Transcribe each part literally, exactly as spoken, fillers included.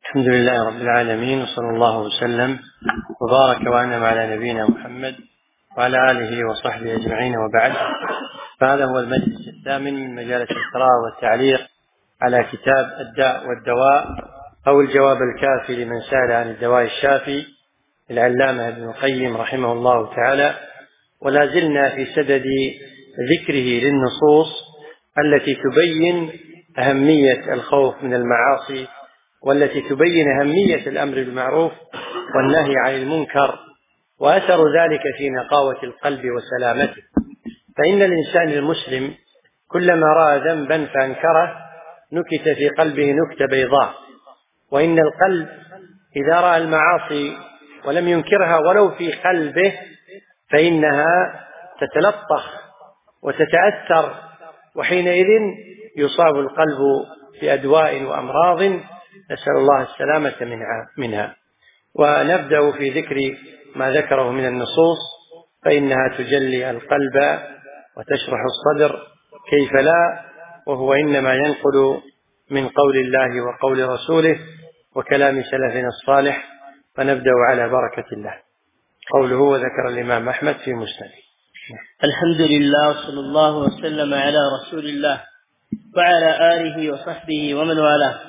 الحمد لله رب العالمين، وصلى الله وسلم وبارك وأنعم على نبينا محمد وعلى آله وصحبه أجمعين، وبعد. فهذا هو المجلس الثامن من مجالس القراءة والتعليق على كتاب الداء والدواء، أو الجواب الكافي لمن سأل عن الدواء الشافي العلامة ابن القيم رحمه الله تعالى. ولا زلنا في سدد ذكره للنصوص التي تبين أهمية الخوف من المعاصي، والتي تبين أهمية الأمر بالمعروف والنهي عن المنكر، وأثر ذلك في نقاوة القلب وسلامته. فإن الإنسان المسلم كلما رأى ذنبا فأنكره نكت في قلبه نكتة بيضاء، وإن القلب إذا رأى المعاصي ولم ينكرها ولو في قلبه فإنها تتلطخ وتتأثر، وحينئذ يصاب القلب بأدواء وأمراض، نسأل الله السلامة منها. ونبدأ في ذكر ما ذكره من النصوص، فإنها تجلي القلب وتشرح الصدر، كيف لا، وهو إنما ينقل من قول الله وقول رسوله وكلام سلفنا الصالح. فنبدأ على بركة الله. قوله: وذكر الإمام أحمد في مسنده. الحمد لله، وصلى الله وسلم على رسول الله وعلى آله وصحبه ومن والاه.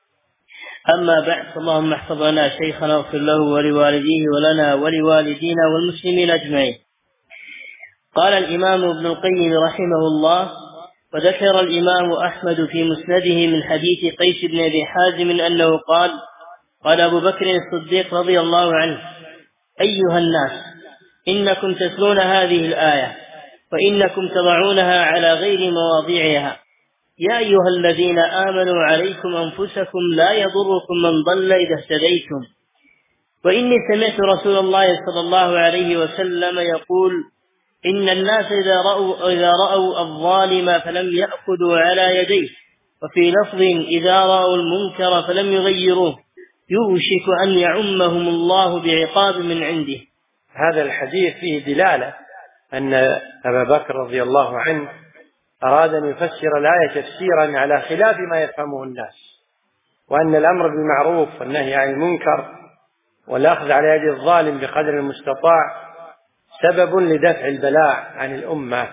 أما بعد، اللهم احفظ لنا شيخنا واغفر له ولوالديه ولنا ولوالدينا والمسلمين أجمعين. قال الإمام ابن القيم رحمه الله: وذكر الإمام أحمد في مسنده من حديث قيس بن أبي حازم أنه قال: قال أبو بكر الصديق رضي الله عنه: أيها الناس، إنكم تتلون هذه الآية وإنكم تضعونها على غير مواضعها. يا أيها الذين آمنوا عليكم أنفسكم لا يضركم من ضل إذا اهتديتم. وإني سمعت رسول الله صلى الله عليه وسلم يقول: إن الناس إذا رأوا, إذا رأوا الظالم فلم يأخذوا على يديه، وفي لفظ: إذا رأوا المنكر فلم يغيروه، يوشك أن يعمهم الله بعقاب من عنده. هذا الحديث فيه دلالة أن أبا بكر رضي الله عنه أراد أن يفسر الآية تفسيرا على خلاف ما يفهمه الناس، وأن الأمر بالمعروف والنهي عن المنكر والأخذ على يد الظالم بقدر المستطاع سبب لدفع البلاء عن الأمة،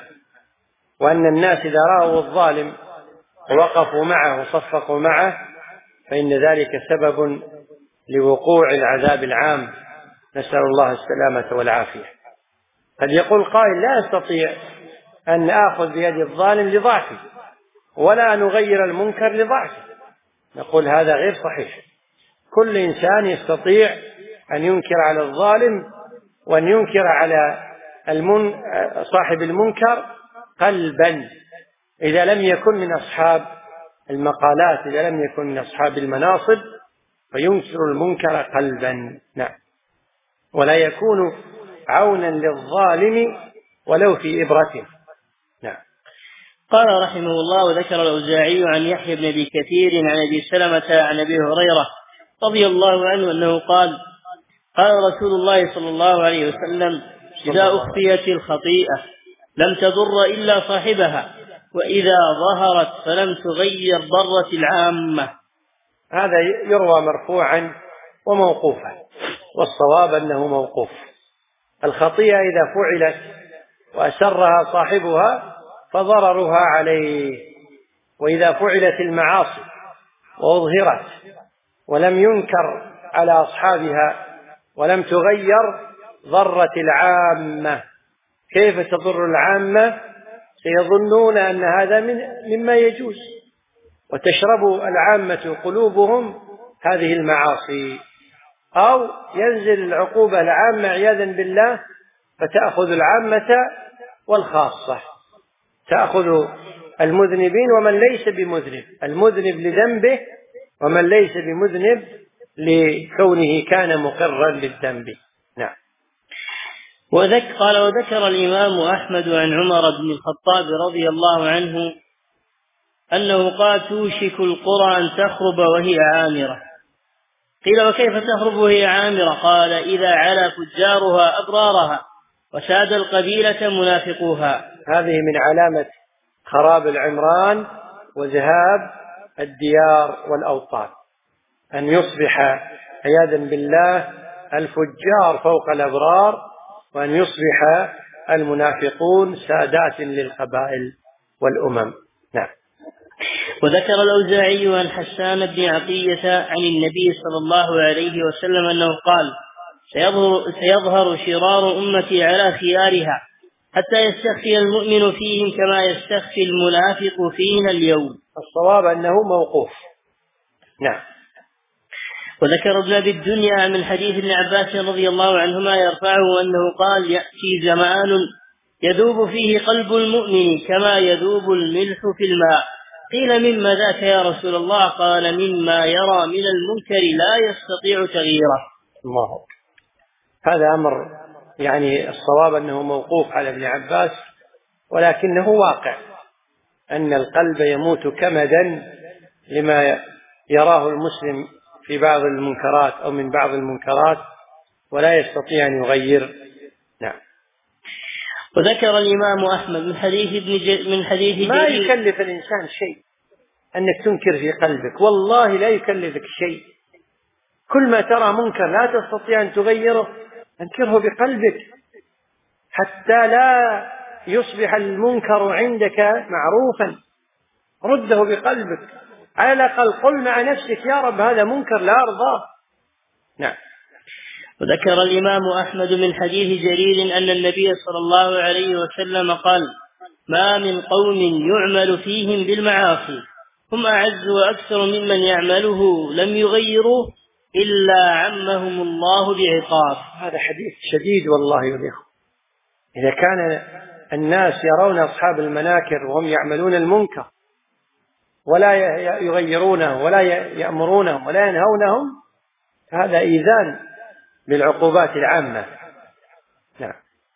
وأن الناس إذا رأوا الظالم ووقفوا معه وصفقوا معه فإن ذلك سبب لوقوع العذاب العام، نسأل الله السلامة والعافية. قد يقول قائل: لا أستطيع أن آخذ بيد الظالم لضعفه، ولا أن أغير المنكر لضعفه. نقول هذا غير صحيح. كل إنسان يستطيع أن ينكر على الظالم وأن ينكر على المن... صاحب المنكر قلبا، إذا لم يكن من أصحاب المقالات، إذا لم يكن من أصحاب المناصب، فينكر المنكر قلبا. نعم. ولا يكون عونا للظالم ولو في إبرته. نعم. قال رحمه الله: وذكر الأوزاعي عن يحيى بن أبي كثير عن أبي سلمة عن أبي هريرة رضي الله عنه أنه قال: قال رسول الله صلى الله عليه وسلم: إذا أخفيت الخطيئة لم تضر إلا صاحبها، وإذا ظهرت فلم تغير ضرت العامة. هذا يروى مرفوعا وموقوفا، والصواب أنه موقوف. الخطيئة إذا فعلت وأسرها صاحبها فضررها عليه، وإذا فعلت المعاصي وأظهرت ولم ينكر على أصحابها ولم تغير ضرت العامة. كيف تضر العامة؟ سيظنون أن هذا من مما يجوز، وتشرب العامة قلوبهم هذه المعاصي، أو ينزل العقوبة العامة عياذا بالله فتأخذ العامة والخاصة، تأخذ المذنبين ومن ليس بمذنب، المذنب لذنبه ومن ليس بمذنب لكونه كان مقرا بالذنب. نعم. وذكر قال وذكر الإمام أحمد عن عمر بن الخطاب رضي الله عنه أنه قال: توشك القرى أن تخرب وهي عامرة. قيل: وكيف تخرب وهي عامرة؟ قال: إذا علا فجارها أبرارها وساد القبيلة منافقوها. هذه من علامة خراب العمران وذهاب الديار والأوطان، أن يصبح عياذا بالله الفجار فوق الأبرار، وأن يصبح المنافقون سادات للقبائل والأمم. نعم. وذكر الأوزاعي عن حسان بن عطية عن النبي صلى الله عليه وسلم أنه قال: سيظهر, سيظهر شرار أمتي على خيارها حتى يستخفي المؤمن فيهم كما يستخفي المنافق فينا اليوم. الصواب أنه موقوف. نعم. وذكر ابن أبي الدنيا من حديث ابن عباس رضي الله عنهما يرفعه أنه قال: يأتي زمان يذوب فيه قلب المؤمن كما يذوب الملح في الماء. قيل: مما ذاك يا رسول الله؟ قال: مما يرى من المنكر لا يستطيع تغييره. الله. هذا أمر يعني الصواب أنه موقوف على ابن عباس، ولكنه واقع أن القلب يموت كمدا لما يراه المسلم في بعض المنكرات أو من بعض المنكرات، ولا يستطيع أن يغير. نعم. وذكر الإمام أحمد من حديث ابن ج... من حديث ما جرير: يكلف الإنسان شيء أنك تنكر في قلبك، والله لا يكلفك شيء. كل ما ترى منكر لا تستطيع أن تغيره انكره بقلبك حتى لا يصبح المنكر عندك معروفا. رده بقلبك، على الأقل قل مع نفسك: يا رب هذا منكر لا أرضاه. نعم. وذكر الإمام أحمد من حديث جرير أن النبي صلى الله عليه وسلم قال: ما من قوم يعمل فيهم بالمعاصي هم أعز وأكثر ممن يعمله لم يغيروا إلا عمهم الله بعقاب. هذا حديث شديد والله يا إخوة. إذا كان الناس يرون أصحاب المناكر وهم يعملون المنكر ولا يغيرونه ولا يأمرونهم ولا ينهونهم، هذا إيذان بالعقوبات العامة. نعم.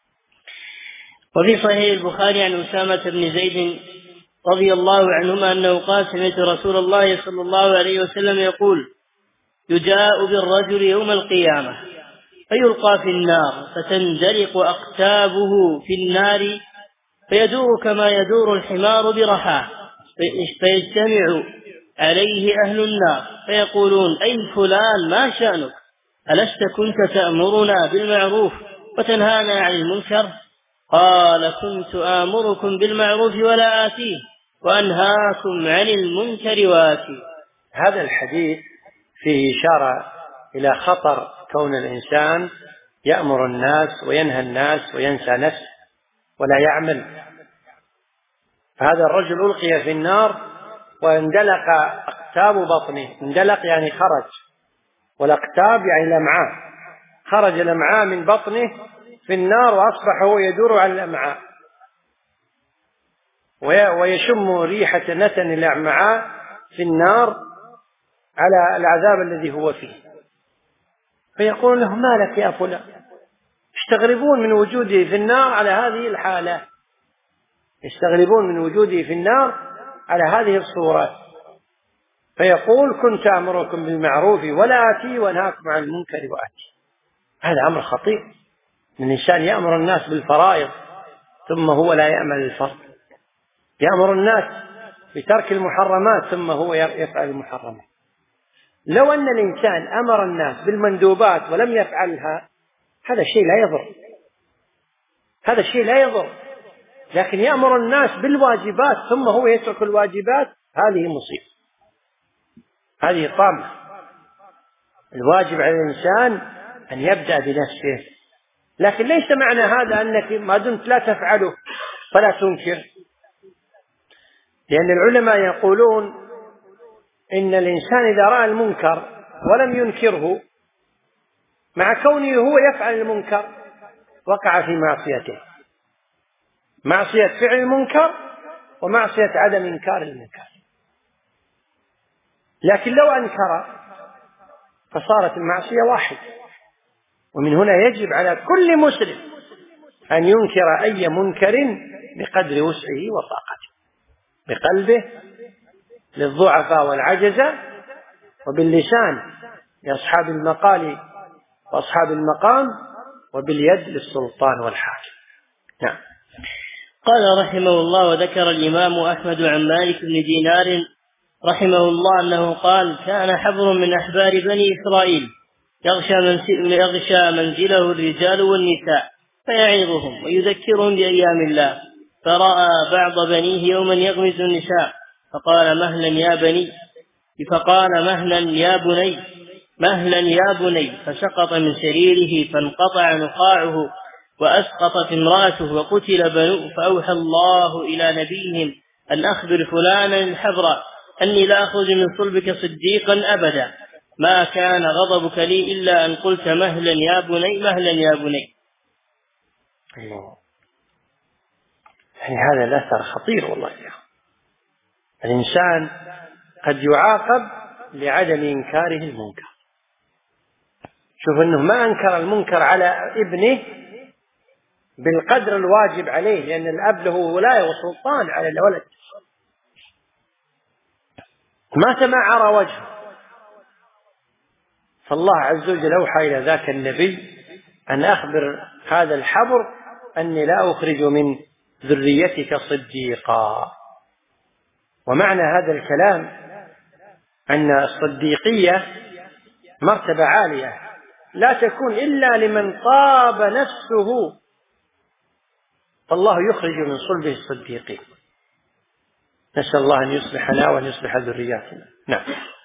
وفي صحيح البخاري عن أسامة بن زيد رضي الله عنهما أنه قال: سمعت رسول الله صلى الله عليه وسلم يقول: يجاء بالرجل يوم القيامة فيلقى في النار فتندلق أقتابه في النار فيدور كما يدور الحمار برحاه، فيجتمع عليه أهل النار فيقولون: أي فلان ما شأنك؟ ألست كنت تأمرنا بالمعروف وتنهانا عن المنكر؟ قال: كنت آمركم بالمعروف ولا آتيه وأنهاكم عن المنكر وآتيه. هذا الحديث فيه إشارة إلى خطر كون الإنسان يأمر الناس وينهى الناس وينسى نفسه ولا يعمل. فهذا الرجل ألقي في النار واندلق أقتاب بطنه. اندلق يعني خرج، والأقتاب يعني الأمعاء. خرج الأمعاء من بطنه في النار وأصبح هو يدور على الأمعاء ويشم ريحة نتن الأمعاء في النار على العذاب الذي هو فيه. فيقول له: ما لك يا فلان؟ يستغربون من وجوده في النار على هذه الحالة، يستغربون من وجوده في النار على هذه الصورة. فيقول: كنت أمركم بالمعروف ولا آتي وأنهاكم عن المنكر وآتي. هذا أمر خطير، من الإنسان يأمر الناس بالفرائض ثم هو لا يعمل الفرض، يأمر الناس بترك المحرمات ثم هو يفعل المحرمات. لو أن الإنسان أمر الناس بالمندوبات ولم يفعلها هذا شيء لا يضر، هذا شيء لا يضر. لكن يأمر الناس بالواجبات ثم هو يترك الواجبات، هذه مصيبة، هذه طامة. الواجب على الإنسان أن يبدأ بنفسه، لكن ليس معنى هذا أنك ما دمت لا تفعله فلا تنكر. لأن العلماء يقولون إن الإنسان إذا رأى المنكر ولم ينكره مع كونه هو يفعل المنكر وقع في معصيته، معصية فعل المنكر ومعصية عدم إنكار المنكر. لكن لو أنكر فصارت المعصية واحد. ومن هنا يجب على كل مسلم أن ينكر أي منكر بقدر وسعه وطاقته، بقلبه للضعفاء والعجزة، وباللسان لأصحاب المقال وأصحاب المقام، وباليد للسلطان والحاكم. نعم. قال رحمه الله: وذكر الإمام أحمد عن مالك بن دينار رحمه الله أنه قال: كان حبر من أحبار بني إسرائيل يغشى منزله الرجال والنساء فيعظهم ويذكرهم بأيام الله، فرأى بعض بنيه يوما يغمز النساء فقال: مهلا يا بني فقال مهلا يا بني مهلا يا بني فسقط من سريره فانقطع نقاعه وأسقطت امرأته وقتل بنوه، فأوحى الله إلى نبيهم أن أخبر فلانا الحبر أني لا أخرج من صلبك صديقا أبدا، ما كان غضبك لي إلا أن قلت مهلا يا بني مهلا يا بني. الله. يعني هذا الأثر خطير والله يا أخي. الإنسان قد يعاقب لعدم إنكاره المنكر. شوف أنه ما أنكر المنكر على ابنه بالقدر الواجب عليه، لأن الأب له ولاية وسلطان على الولد، ما تمعر وجهه. فالله عز وجل أوحى إلى ذاك النبي أن أخبر هذا الحبر أني لا أخرج من ذريتك صديقا. ومعنى هذا الكلام أن الصديقية مرتبة عالية لا تكون إلا لمن طاب نفسه، فالله يخرج من صلبه الصديقين. نسأل الله أن يصلحنا وأن يصلح ذرياتنا. نعم.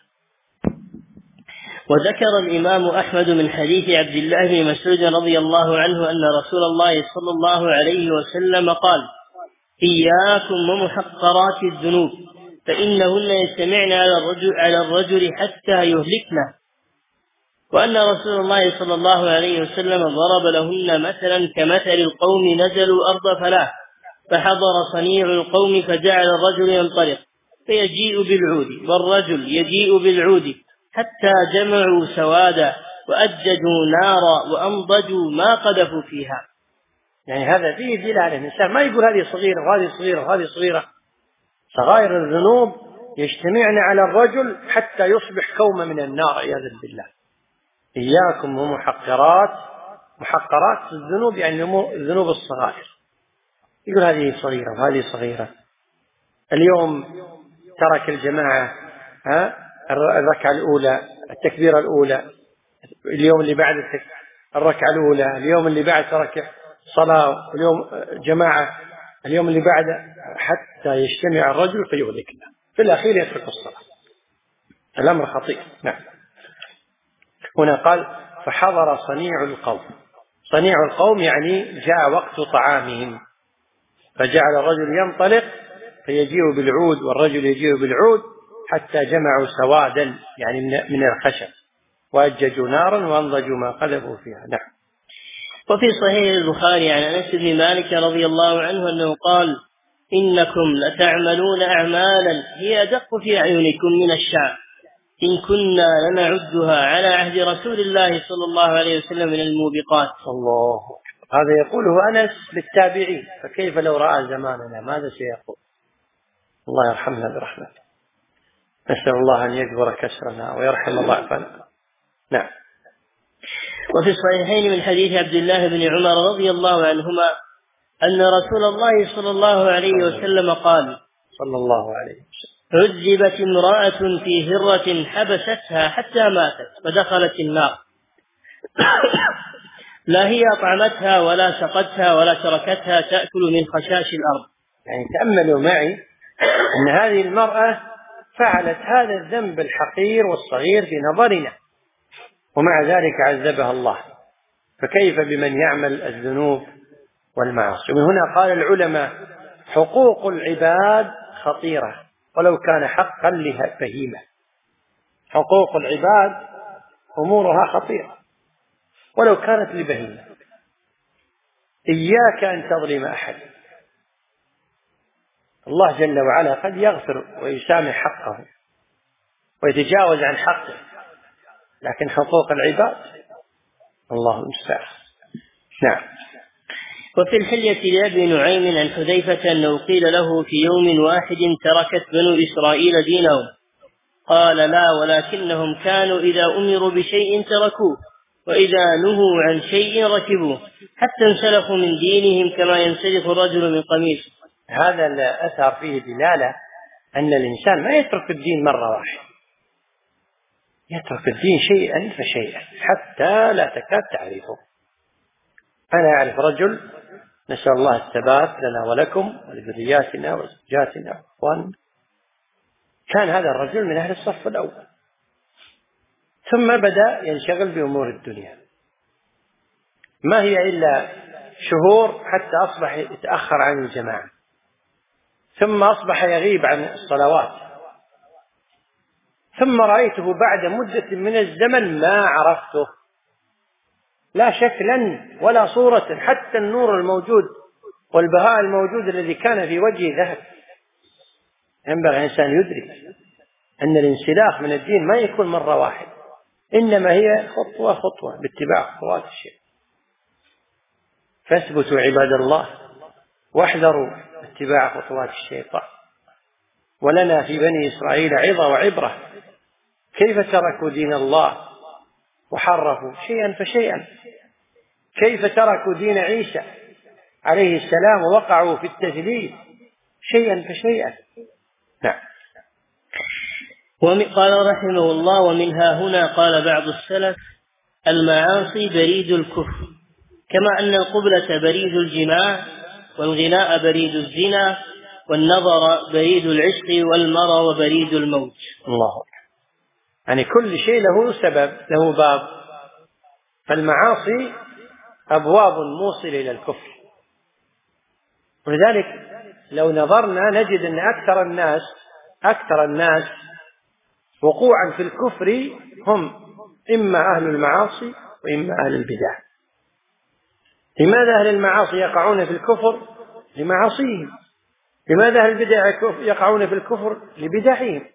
وذكر الإمام أحمد من حديث عبد الله بن مسعود رضي الله عنه أن رسول الله صلى الله عليه وسلم قال: إياكم ومحقرات الذنوب فإنهن يجتمعن على الرجل, على الرجل حتى يهلكنه، وأن رسول الله صلى الله عليه وسلم ضرب لهن مثلا كمثل القوم نزلوا أرض فلاة فحضر صنيع القوم فجعل الرجل ينطلق فيجيء بالعود والرجل يجيء بالعود حتى جمعوا سوادا وأججوا نارا وأنضجوا ما قذفوا فيها. يعني هذا فيه دلالة. الإنسان ما يقول هذه صغيرة وهذه صغيرة وهذه صغيرة. صغائر الذنوب يجتمعن على الرجل حتى يصبح كوم من النار عياذا بالله. إياكم ومحقرات محقرات الذنوب، يعني الذنوب الصغائر. يقول هذه صغيرة وهذه صغيرة. اليوم ترك الجماعة ها الركعة الأولى التكبيرة الأولى، اليوم اللي بعد الركعة الأولى، اليوم اللي بعد ترك صلاة، اليوم جماعة، اليوم اللي بعده، حتى يجتمع الرجل فيهلكنا، في الأخير يترك الصلاة. الأمر خطير. نعم. هنا قال: فحضر صنيع القوم. صنيع القوم يعني جاء وقت طعامهم، فجعل الرجل ينطلق فيجيء بالعود والرجل يجيء بالعود حتى جمعوا سوادا يعني من الخشب وأججوا نارا وأنضجوا ما قذفوا فيها. نعم. وفي صحيح البخاري عن أنس بن مالك رضي الله عنه أنه قال: إنكم لتعملون أعمالا هي أدق في أعينكم من الشعر إن كنا لنعدها على عهد رسول الله صلى الله عليه وسلم من الموبقات. الله. هذا يقوله أنس للتابعين، فكيف لو رأى زماننا ماذا سيقول؟ الله يرحمنا برحمته. نسأل الله أن يجبر كسرنا ويرحم ضعفنا. نعم. وفي الصحيحين من حديث عبد الله بن عمر رضي الله عنهما أن رسول الله صلى الله عليه وسلم قال: صلى الله عليه وسلم: عذبت امرأة في هرة حبستها حتى ماتت فدخلت النار، لا هي أطعمتها ولا سقتها ولا تركتها تأكل من خشاش الأرض. يعني تأملوا معي أن هذه المرأة فعلت هذا الذنب الحقير والصغير في نظرنا، ومع ذلك عذبها الله، فكيف بمن يعمل الذنوب والمعاصي؟ ومن هنا قال العلماء: حقوق العباد خطيرة ولو كان حقا لبهيمة. حقوق العباد أمورها خطيرة ولو كانت لبهيمة. إياك أن تظلم أحد. الله جل وعلا قد يغفر ويسامح حقه ويتجاوز عن حقه، لكن حقوق العباد الله المستعان. نعم. وفي الحلية لأبي نعيم عن حذيفة أنه قيل له في يوم واحد: تركت بنو إسرائيل دينهم؟ قال: لا، ولكنهم كانوا إذا أمروا بشيء تركوه وإذا نهوا عن شيء ركبوه حتى انسلخوا من دينهم كما ينسلخ الرجل من قميصه. هذا الأثر فيه دلالة أن الإنسان ما يترك الدين مرة واحدة، يترك الدين شيئا فشيئا حتى لا تكاد تعرفه. أنا أعرف رجل، نسأل الله الثبات لنا ولكم ولذرياتنا وزوجاتنا وأخواننا، كان هذا الرجل من أهل الصف الأول، ثم بدأ ينشغل بأمور الدنيا، ما هي إلا شهور حتى أصبح يتأخر عن الجماعة، ثم أصبح يغيب عن الصلوات، ثم رأيته بعد مدة من الزمن ما عرفته، لا شكلا ولا صورة، حتى النور الموجود والبهاء الموجود الذي كان في وجهه ذهب. ينبغي الإنسان يدرك أن الانسلاخ من الدين ما يكون مرة واحدة، إنما هي خطوة خطوة باتباع خطوات الشيء. فاثبتوا عباد الله واحذروا اتباع خطوات الشيطان. ولنا في بني إسرائيل عظة وعبرة، كيف تركوا دين الله وحرفوا شيئا فشيئا، كيف تركوا دين عيسى عليه السلام ووقعوا في التثليث شيئا فشيئا. نعم. قال رحمه الله: ومنها هنا قال بعض السلف: المعاصي بريد الكفر، كما أن القبلة بريد الجماع، والغناء بريد الزنا، والنظر بريد العشق، والمرى بريد الموت. الله، يعني كل شيء له سبب، له باب. فالمعاصي أبواب موصلة إلى الكفر، ولذلك لو نظرنا نجد أن أكثر الناس أكثر الناس وقوعا في الكفر هم إما أهل المعاصي وإما أهل البدع. لماذا أهل المعاصي يقعون في الكفر؟ لمعاصيهم. لماذا أهل البدع يقعون في الكفر؟ لبدعهم.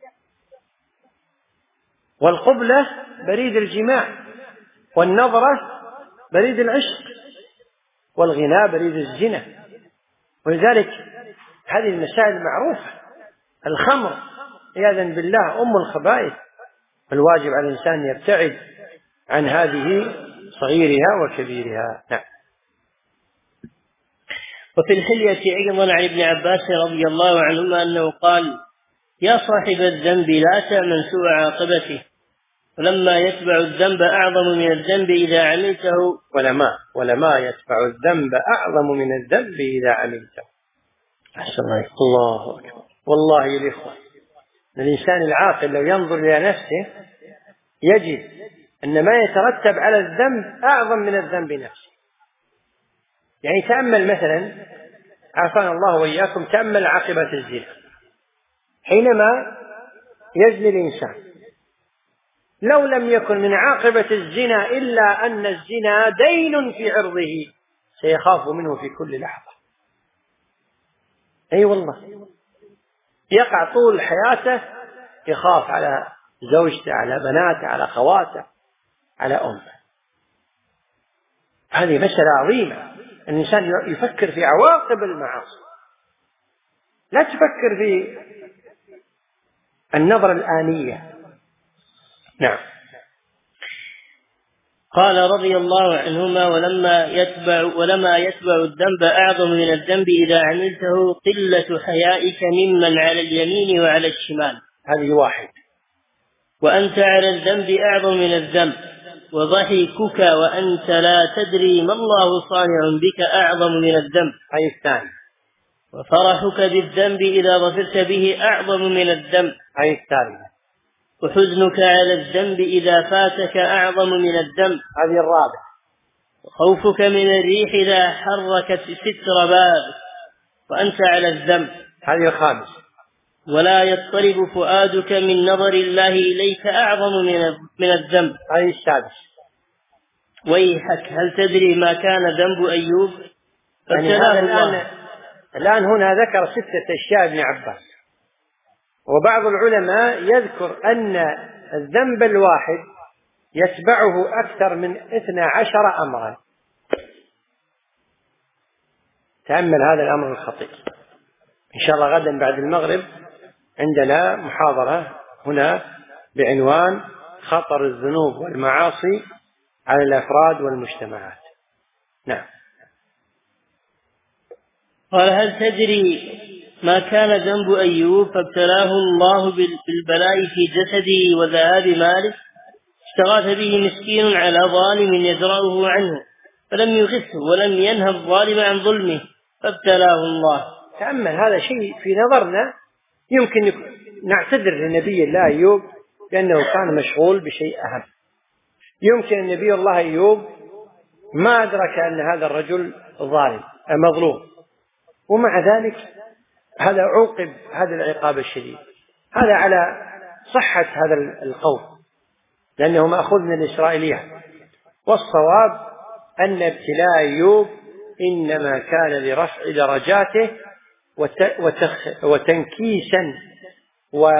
والقبلة بريد الجماع، والنظرة بريد العشق، والغناء بريد الزنا. ولذلك هذه المسائل معروفة. الخمر عياذا بالله أم الخبائث، الواجب على الإنسان أن يبتعد عن هذه صغيرها وكبيرها. نعم. وفي الحلية أيضا عن ابن عباس رضي الله عنهما أنه قال: يا صاحب الذنب لا تأمن سوء عاقبته، ولما يتبع الذنب أعظم من الذنب إذا عملته ولما ولما يتبع الذنب أعظم من الذنب إذا عملته. أحسن الله أكبر. والله يا الإخوة، الإنسان العاقل لو ينظر إلى نفسه يجد أن ما يترتب على الذنب أعظم من الذنب نفسه. يعني تأمل مثلا، عافانا الله وإياكم، تأمل عاقبة الزنا. حينما يزني الإنسان، لو لم يكن من عاقبة الزنا إلا أن الزنا دين في عرضه سيخاف منه في كل لحظة. أي والله، يقع طول حياته يخاف على زوجته، على بناته، على خواته، على أمه. هذه مسألة عظيمة. الإنسان يفكر في عواقب المعاصي، لا تفكر في النظرة الآنية. نعم. قال رضي الله عنهما: ولما يتبع ولما يتبع الذنب أعظم من الذنب إذا عملته قلة حيائك ممن على اليمين وعلى الشمال. هذه واحد. وأنت على الذنب أعظم من الذنب، وضحكك وأنت لا تدري ما الله صانع بك أعظم من الذنب. هذه الثانية. وفرحك بالذنب إذا ظفرت به أعظم من الذنب. هذه الثالثة. وحزنك على الذنب إذا فاتك أعظم من الذنب. هذه الرابعة. وخوفك من الريح إذا حركت ستر بابك وأنت على الذنب. هذه الخامسة. ولا يضطرب فؤادك من نظر الله إليك أعظم من الذنب. هذه السادسة. ويحك هل تدري ما كان ذنب أيوب؟ يعني هذا الآن الآن هنا ذكر ستة أشياء ابن عباس، وبعض العلماء يذكر أن الذنب الواحد يتبعه أكثر من اثنى عشر أمرا. تأمل هذا الأمر الخطير. إن شاء الله غدا بعد المغرب عندنا محاضرة هنا بعنوان خطر الذنوب والمعاصي على الأفراد والمجتمعات. نعم. قال: هل تدري ما كان ذنب أيوب فابتلاه الله بالبلاء في جسده وذهاب ماله، استغاث به مسكين على ظالم يزرعه عنه فلم يغثه ولم ينهى الظالم عن ظلمه فابتلاه الله. تأمل هذا شيء في نظرنا يمكن نعتذر لنبي الله أيوب لأنه كان مشغول بشيء أهم. يمكن نبي الله أيوب ما أدرك أن هذا الرجل ظالم مظلوم، ومع ذلك هذا عوقب هذا العقاب الشديد. هذا على صحة هذا القول لأنه مأخوذ من الإسرائيليات، والصواب أن ابتلاء أيوب إنما كان لرفع درجاته وتنكيسا و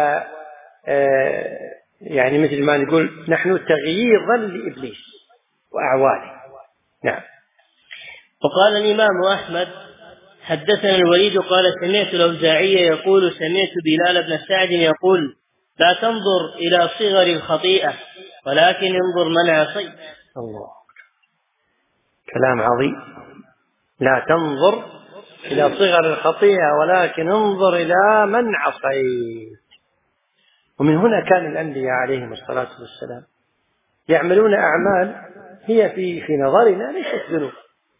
يعني مثل ما نقول نحن تغييظا لإبليس وأعوانه. نعم. وقال الإمام أحمد حدثنا الوليد قال سمعت الأوزاعي يقول سمعت بلال بن سعد يقول لا تنظر إلى صغر الخطيئة ولكن انظر من عصيت. الله، كلام عظيم. لا تنظر إلى صغر الخطيئة ولكن انظر إلى من عصيت. ومن هنا كان الأنبياء عليهم الصلاة والسلام يعملون أعمال هي في في نظرنا ليست ذنوب،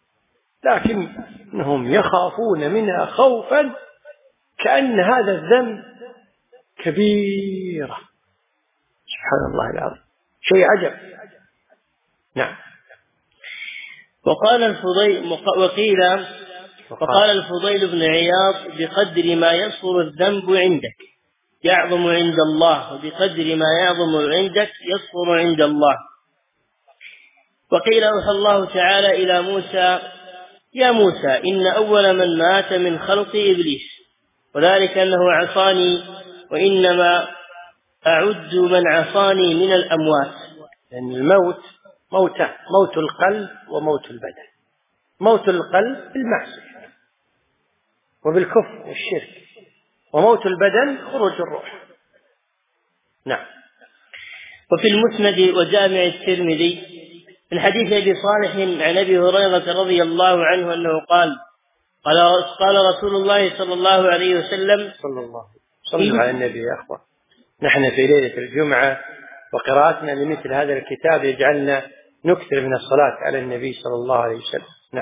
لكنهم يخافون منها خوفا كأن هذا الذنب كبيرة. سبحان الله العظيم، شيء عجب. نعم. وقال الفضيل وقيل وقال الفضيل بن عياض بقدر ما يصغر الذنب عندك يعظم عند الله، وبقدر ما يعظم عندك يصغر عند الله. وقيل أوحى الله تعالى إلى موسى يا موسى إن أول من مات من خلق إبليس، وذلك أنه عصاني وإنما أعد من عصاني من الأموات. لأن الموت موتان، موت القلب وموت البدن. موت القلب بالمعصية وبالكفر والشرك، وموت البدن خروج الروح. نعم. وفي المسند وجامع الترمذي من حديث أبي صالح عن أبي هريرة رضي الله عنه أنه قال قال قال رسول الله صلى الله عليه وسلم صلى الله صلى على النبي يا أخوة. نحن في ليلة الجمعة وقراءتنا لمثل هذا الكتاب يجعلنا نكثر من الصلاة على النبي صلى الله عليه وسلم. نعم.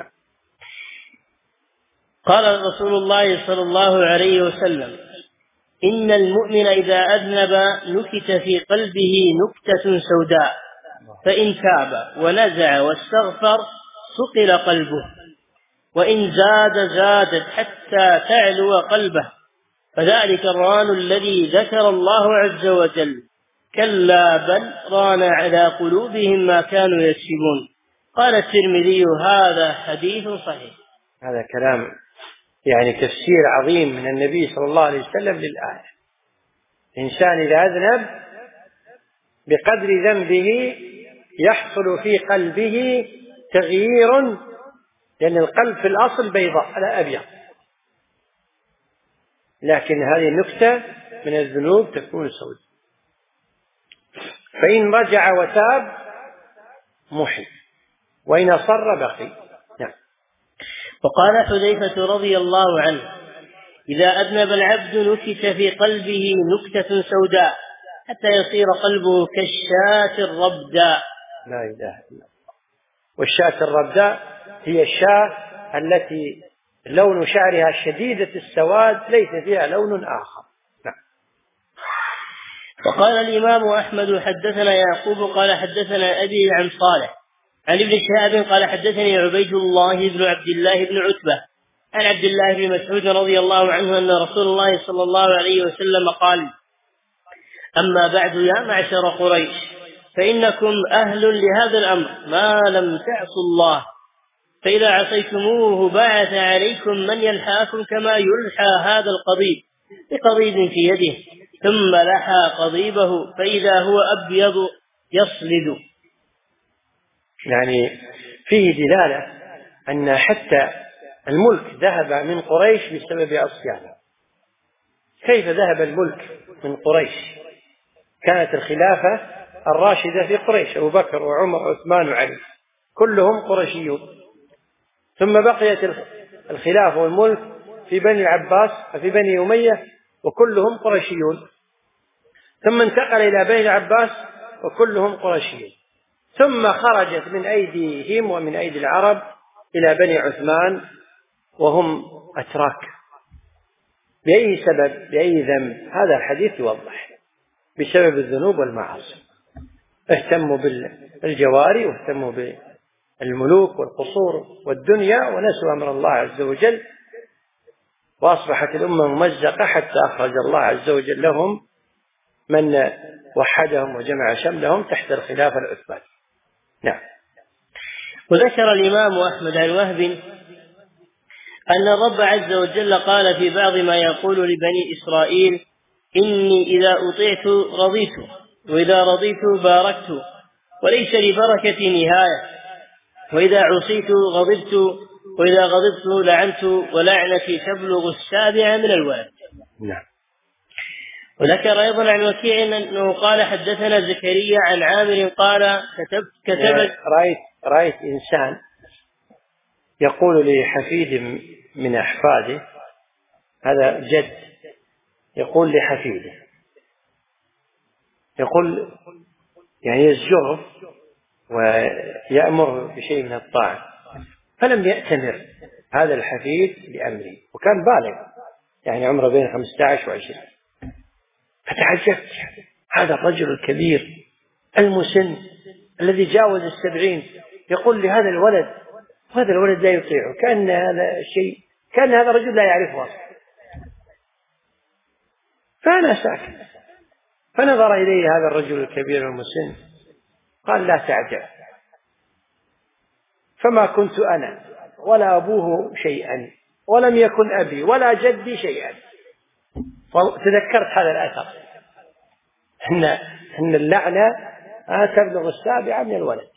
قال رسول الله صلى الله عليه وسلم إن المؤمن إذا أذنب نكت في قلبه نكتة سوداء فإن تاب ونزع واستغفر صقل قلبه، وإن زاد زادت حتى تعلو قلبه، فذلك الران الذي ذكر الله عز وجل، كلا بل ران على قلوبهم ما كانوا يكسبون. قال الترمذي هذا حديث صحيح. هذا كلام يعني تفسير عظيم من النبي صلى الله عليه وسلم للآية. الإنسان إذا أذنب بقدر ذنبه يحصل في قلبه تغيير، لأن القلب في الأصل بيضاء على أبيض، لكن هذه النكتة من الذنوب تكون سود. فإن رجع وتاب محي، وإن أصر بقي. نعم. وقال حذيفة رضي الله عنه إذا أذنب العبد نكت في قلبه نكتة سوداء حتى يصير قلبه كالشاة الربداء. لا إله إلا الله. والشاة الربداء هي الشاة التي لون شعرها شديدة السواد ليس فيها لون آخر. نعم. وقال الإمام أحمد حدثنا يعقوب قال حدثنا أبي عن صالح عن ابن شهاب قال حدثني عبيد الله بن عبد الله بن عتبة عن عبد الله بن مسعود رضي الله عنه أن رسول الله صلى الله عليه وسلم قال أما بعد يا معشر قريش فإنكم أهل لهذا الأمر ما لم تعصوا الله، فإذا عصيتموه بعث عليكم من يلحاكم كما يلحى هذا القضيب بقضيب في يده، ثم لحى قضيبه فإذا هو أبيض يصلد. يعني فيه دلالة أن حتى الملك ذهب من قريش بسبب عصيانه. كيف ذهب الملك من قريش؟ كانت الخلافة الراشدة في قريش، أبو بكر وعمر وعثمان وعلي كلهم قريشيون، ثم بقيت الخلافة والملك في بني العباس في بني أمية وكلهم قرشيون، ثم انتقل إلى بني العباس وكلهم قرشيون، ثم خرجت من أيديهم ومن أيدي العرب إلى بني عثمان وهم أتراك. بأي سبب؟ بأي ذنب؟ هذا الحديث يوضح: بسبب الذنوب والمعاصي. اهتموا بالجواري واهتموا بالملوك والقصور والدنيا ونسوا أمر الله عز وجل، وأصبحت الأمة ممزقة حتى أخرج الله عز وجل لهم من وحدهم وجمع شملهم تحت الخلافة العثمانية. نعم. وذكر الإمام أحمد عن وهب أن الرب عز وجل قال في بعض ما يقول لبني إسرائيل: إني إذا أطعت رضيت، وإذا رضيت باركت، وليس لبركة نهاية، وإذا عصيت غضبت، وإذا غضبت لعنت، ولعنتي تبلغ السابع من الولد. نعم. وذكر أيضا عن وكيع أنه قال: حدثنا زكريا عن عامر قال: كتبت كتبت رأيت رأيت إنسان يقول لحفيد من أحفاده، هذا جد، يقول لحفيده، يقول يعني يزجره ويأمر بشيء من الطاعة، فلم يأتمر هذا الحفيد لأمره، وكان بالغ يعني عمره بين خمسة عشر وعشرين. فتعجبت، هذا الرجل الكبير المسن الذي جاوز السبعين يقول لهذا الولد، وهذا الولد لا يطيعه، كأن هذا الشيء كأن هذا الرجل لا يعرفه أصلا. فأنا ساكت، فنظر إليه هذا الرجل الكبير المسن قال: لا تعجب، فما كنت أنا ولا أبوه شيئا، ولم يكن أبي ولا جدي شيئا. فتذكرت هذا الأثر، إن إن اللعنة تبلغ السابعة من الولد.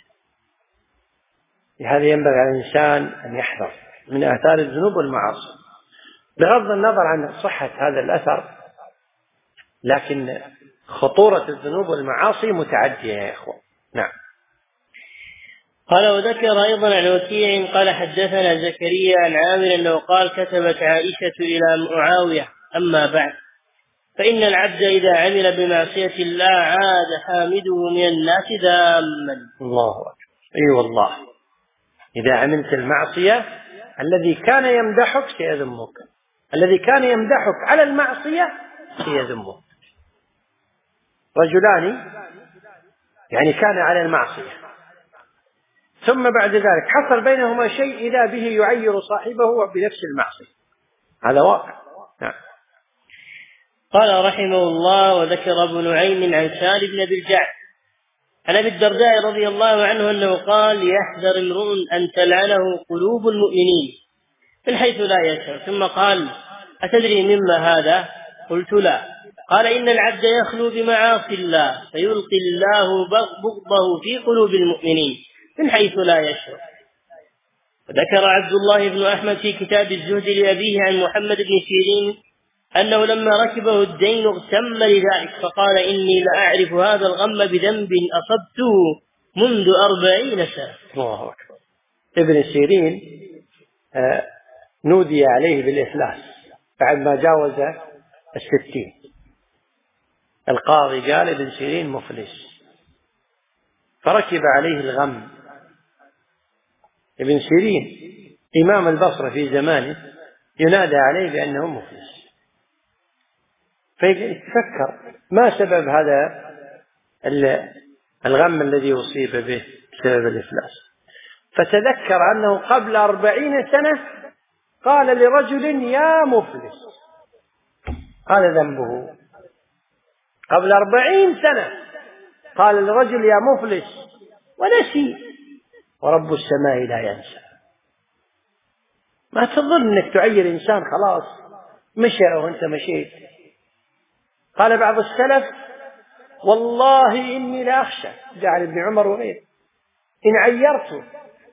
لهذا ينبغي على الإنسان أن يحذر من آثار الذنوب والمعاصي، بغض النظر عن صحة هذا الأثر، لكن خطورة الذنوب والمعاصي متعدية يا إخوة. نعم. قال: وذكر أيضا عن وكيع قال: حدثنا زكريا عن عامر أنه قال: كتبت عائشة إلى معاوية: أما بعد، فإن العبد إذا عمل بمعصية الله عاد حامده من الناس ذاما. الله أكبر. أي أيوة والله، إذا عملت المعصية الذي كان يمدحك سيذمك، الذي كان يمدحك على المعصية سيذمك. رجلان يعني كان على المعصية، ثم بعد ذلك حصل بينهما شيء إذا به يعير صاحبه بنفس المعصية، هذا واقع. نعم. قال رحمه الله: وذكر ابن نعيم عن سالم بن أبي الجعد عن أبي الدرداء رضي الله عنه أنه قال: يحذر امرؤ أن تلعنه قلوب المؤمنين من حيث لا يشعر. ثم قال: أتدري مما هذا؟ قلت: لا. قال: إن العبد يخلو بمعاصي الله فيلقي الله بغضه في قلوب المؤمنين من حيث لا يشعر. وذكر عبد الله بن أحمد في كتاب الزهد لأبيه عن محمد بن سيرين أنه لما ركبه الدين اغتم لذلك، فقال: إني لأعرف هذا الغم بذنب أصبته منذ أربعين سنة. الله أكبر. ابن سيرين آه نودي عليه بالإفلاس بعد ما جاوز الستين. القاضي قال: ابن سيرين مفلس، فركب عليه الغم. ابن سيرين إمام البصرة في زمانه ينادى عليه بأنه مفلس، فيتفكر ما سبب هذا الغم الذي أصيب به بسبب الإفلاس، فتذكر أنه قبل أربعين سنة قال لرجل: يا مفلس. هذا ذنبه، قبل أربعين سنة قال لرجل: يا مفلس، ونسي، ورب السماء لا ينسى. ما تظن أنك تعير إنسان خلاص مشى وأنت مشيت. قال بعض السلف: والله إني لا أخشى، جعل ابن عمر وغيره، إن عيرت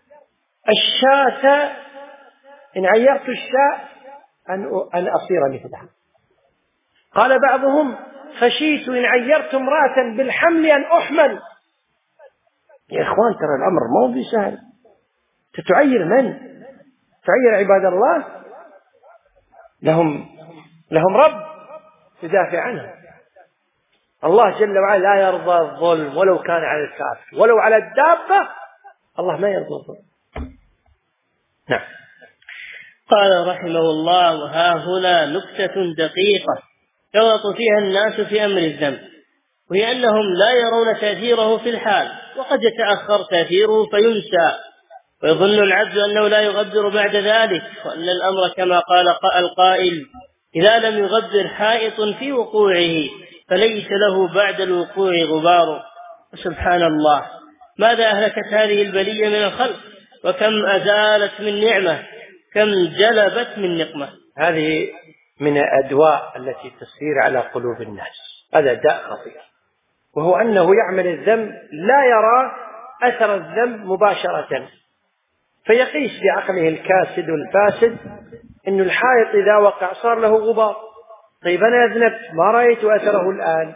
الشاة إن عيرت الشاء أن أن أصير مثلها. قال بعضهم: خشيت إن عيرت امرأة بالحمل أن أحمل. يا إخوان، ترى الأمر مو بسهل. تتعير من؟ تعير عباد الله؟ لهم لهم رب يدافع عنهم. الله جل وعلا لا يرضى الظلم ولو كان على الكافر، ولو على الدابة الله ما يرضى الظلم. نعم. قال رحمه الله: وها هنا نكتة دقيقة يغلط فيها الناس في أمر الذنب، وهي أنهم لا يرون تأثيره في الحال، وقد يتأخر تأثيره فينسى، ويظن العبد أنه لا يغبر بعد ذلك، وأن الأمر كما قال القائل: إذا لم يغبر حائط في وقوعه فليس له بعد الوقوع غبار. سبحان الله، ماذا أهلكت هذه البلية من الخلق، وكم أزالت من نعمة، كم جلبت من نقمة. هذه من الأدواء التي تسير على قلوب الناس، هذا داء خطير، وهو أنه يعمل الذنب لا يرى أثر الذنب مباشرة، فيقيس بعقله الكاسد والفاسد إن الحائط إذا وقع صار له غبار. طيب أنا أذنبت ما رأيت أثره الآن،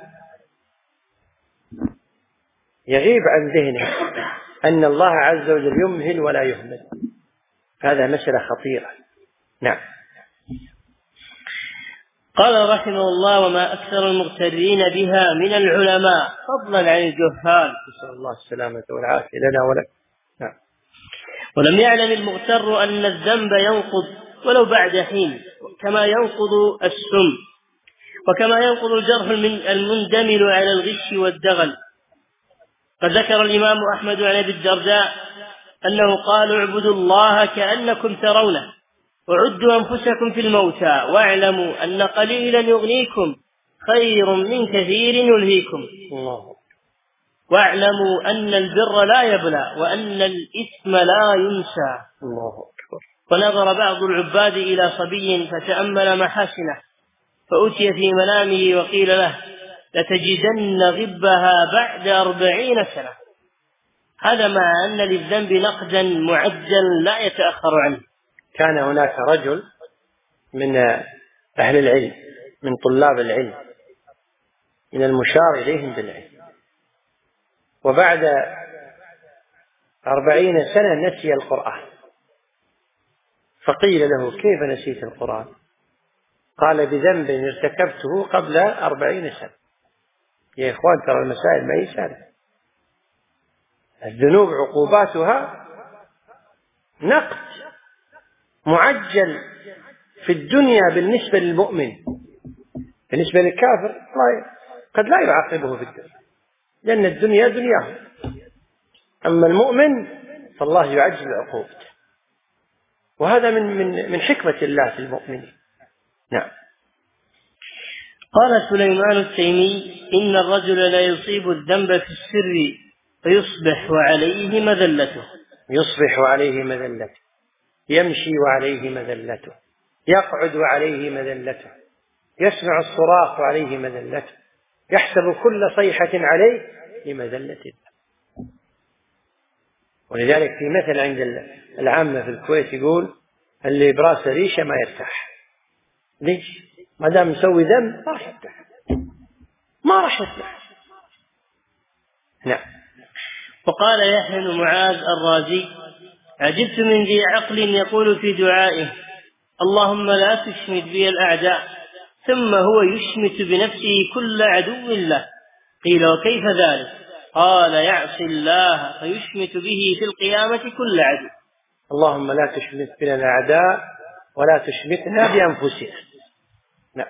يغيب عن ذهنه أن الله عز وجل يمهل ولا يهمل. هذا مسألة خطيرة. نعم. قال رحمه الله: وما أكثر المغترين بها من العلماء فضلا عن الجهال. نسأل الله السلامة والعافية لنا ولك. نعم. ولم يعلم المغتر أن الذنب ينقض ولو بعد حين، كما ينقض السم، وكما ينقض الجرح المندمل على الغش والدغل. قد ذكر الإمام أحمد عن أبي الدرداء أنه قال: اعبدوا الله كأنكم ترونه، وعدوا أنفسكم في الموتى، واعلموا أن قليلا يغنيكم خير من كثير يلهيكم، الله. واعلموا أن البر لا يبلى، وأن الإثم لا ينسى. الله أكبر. ونظر بعض العباد إلى صبي فتأمل محاسنه، فأتي في منامه وقيل له: لتجدن غبها بعد أربعين سنة. هذا مع أن للذنب نقدا معجل لا يتأخر عنه. كان هناك رجل من أهل العلم، من طلاب العلم، من المشار إليهم بالعلم، وبعد أربعين سنة نسي القرآن، فقيل له: كيف نسيت القرآن؟ قال: بذنب ارتكبته قبل أربعين سنة. يا إخوان، ترى المسائل ما هي سهلة، الذنوب عقوباتها نقد معجل في الدنيا بالنسبة للمؤمن، بالنسبة للكافر قد لا يعاقبه في الدنيا لأن الدنيا دنياه، أما المؤمن فالله يعجل عقوبته، وهذا من من من حكمة الله في المؤمنين. نعم. قال سليمان التيمي: إن الرجل لا يصيب الذنب في السر فيصبح وعليه مذلته. يصبح وعليه مذلته، يمشي وعليه مذلته، يقعد وعليه مذلته، يسمع الصراخ وعليه مذلته، يحسب كل صيحة عليه لمذلته. ولذلك في مثل عند العامة في الكويت يقول: اللي براسه ريشة ما يرتاح. ليش؟ ما دام مسوي ذنب ما راح يرتاح، ما راح يرتاح. نعم. وقال يحيى بن معاذ الرازي: عجبت من ذي عقل يقول في دعائه: اللهم لا تشمت بي الأعداء، ثم هو يشمت بنفسه كل عدو له. قيل: وكيف ذلك؟ قال: يعصي الله فيشمت به في القيامة كل عدو. اللهم لا تشمت بنا الأعداء ولا تشمتنا بأنفسنا. نعم.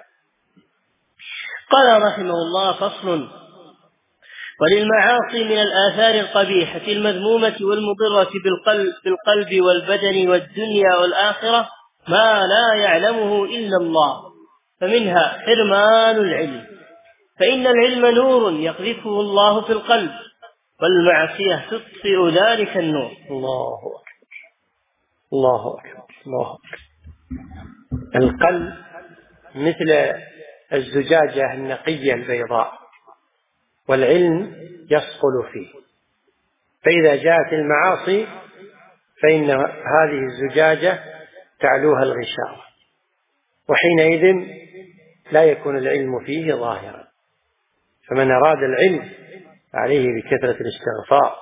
قال رحمه الله: فصل: وللمعاصي من الآثار القبيحة المذمومة والمضرة بالقلب, بالقلب والبدن والدنيا والآخرة ما لا يعلمه إلا الله، فمنها حرمان العلم، فإن العلم نور يقذفه الله في القلب، والمعصية تطفئ ذلك النور. الله أكبر، الله أكبر، الله أكبر. القلب مثل الزجاجة النقية البيضاء، والعلم يصقل فيه، فإذا جاءت المعاصي فإن هذه الزجاجة تعلوها الغشاوة، وحينئذ لا يكون العلم فيه ظاهرا. فمن أراد العلم عليه بكثرة الاستغفار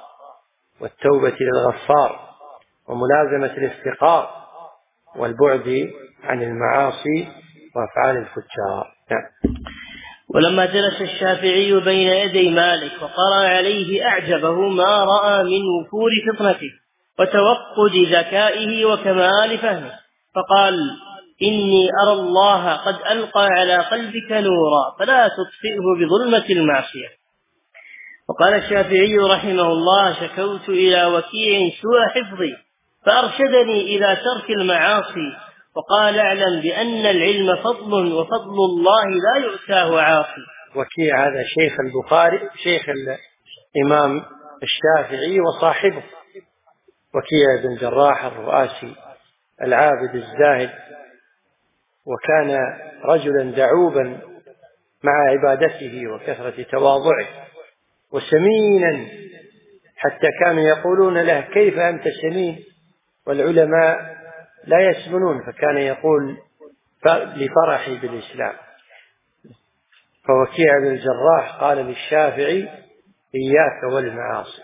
والتوبة للغفار وملازمة الافتقار والبعد عن المعاصي وأفعال الفجار. نعم. ولما جلس الشافعي بين يدي مالك وقرأ عليه أعجبه ما رأى من وفور فطنته وتوقد ذكائه وكمال فهمه، فقال: إني أرى الله قد ألقى على قلبك نورا فلا تطفئه بظلمة المعصية. وقال الشافعي رحمه الله: شكوت إلى وكيع سوء حفظي فأرشدني إلى ترك المعاصي، وقال: اعلم بأن العلم فضل وفضل الله لا يؤتاه عاصي. وكيع هذا شيخ البخاري، شيخ الإمام الشافعي وصاحبه، وكيع بن جراح الرؤاسي العابد الزاهد، وكان رجلا دعوبا مع عبادته وكثرة تواضعه، وسمينا حتى كانوا يقولون له: كيف أنت سمين والعلماء لا يسمنون؟ فكان يقول: لفرحي بالإسلام. فوكيع بن الجراح قال للشافعي: إياك والمعاصي.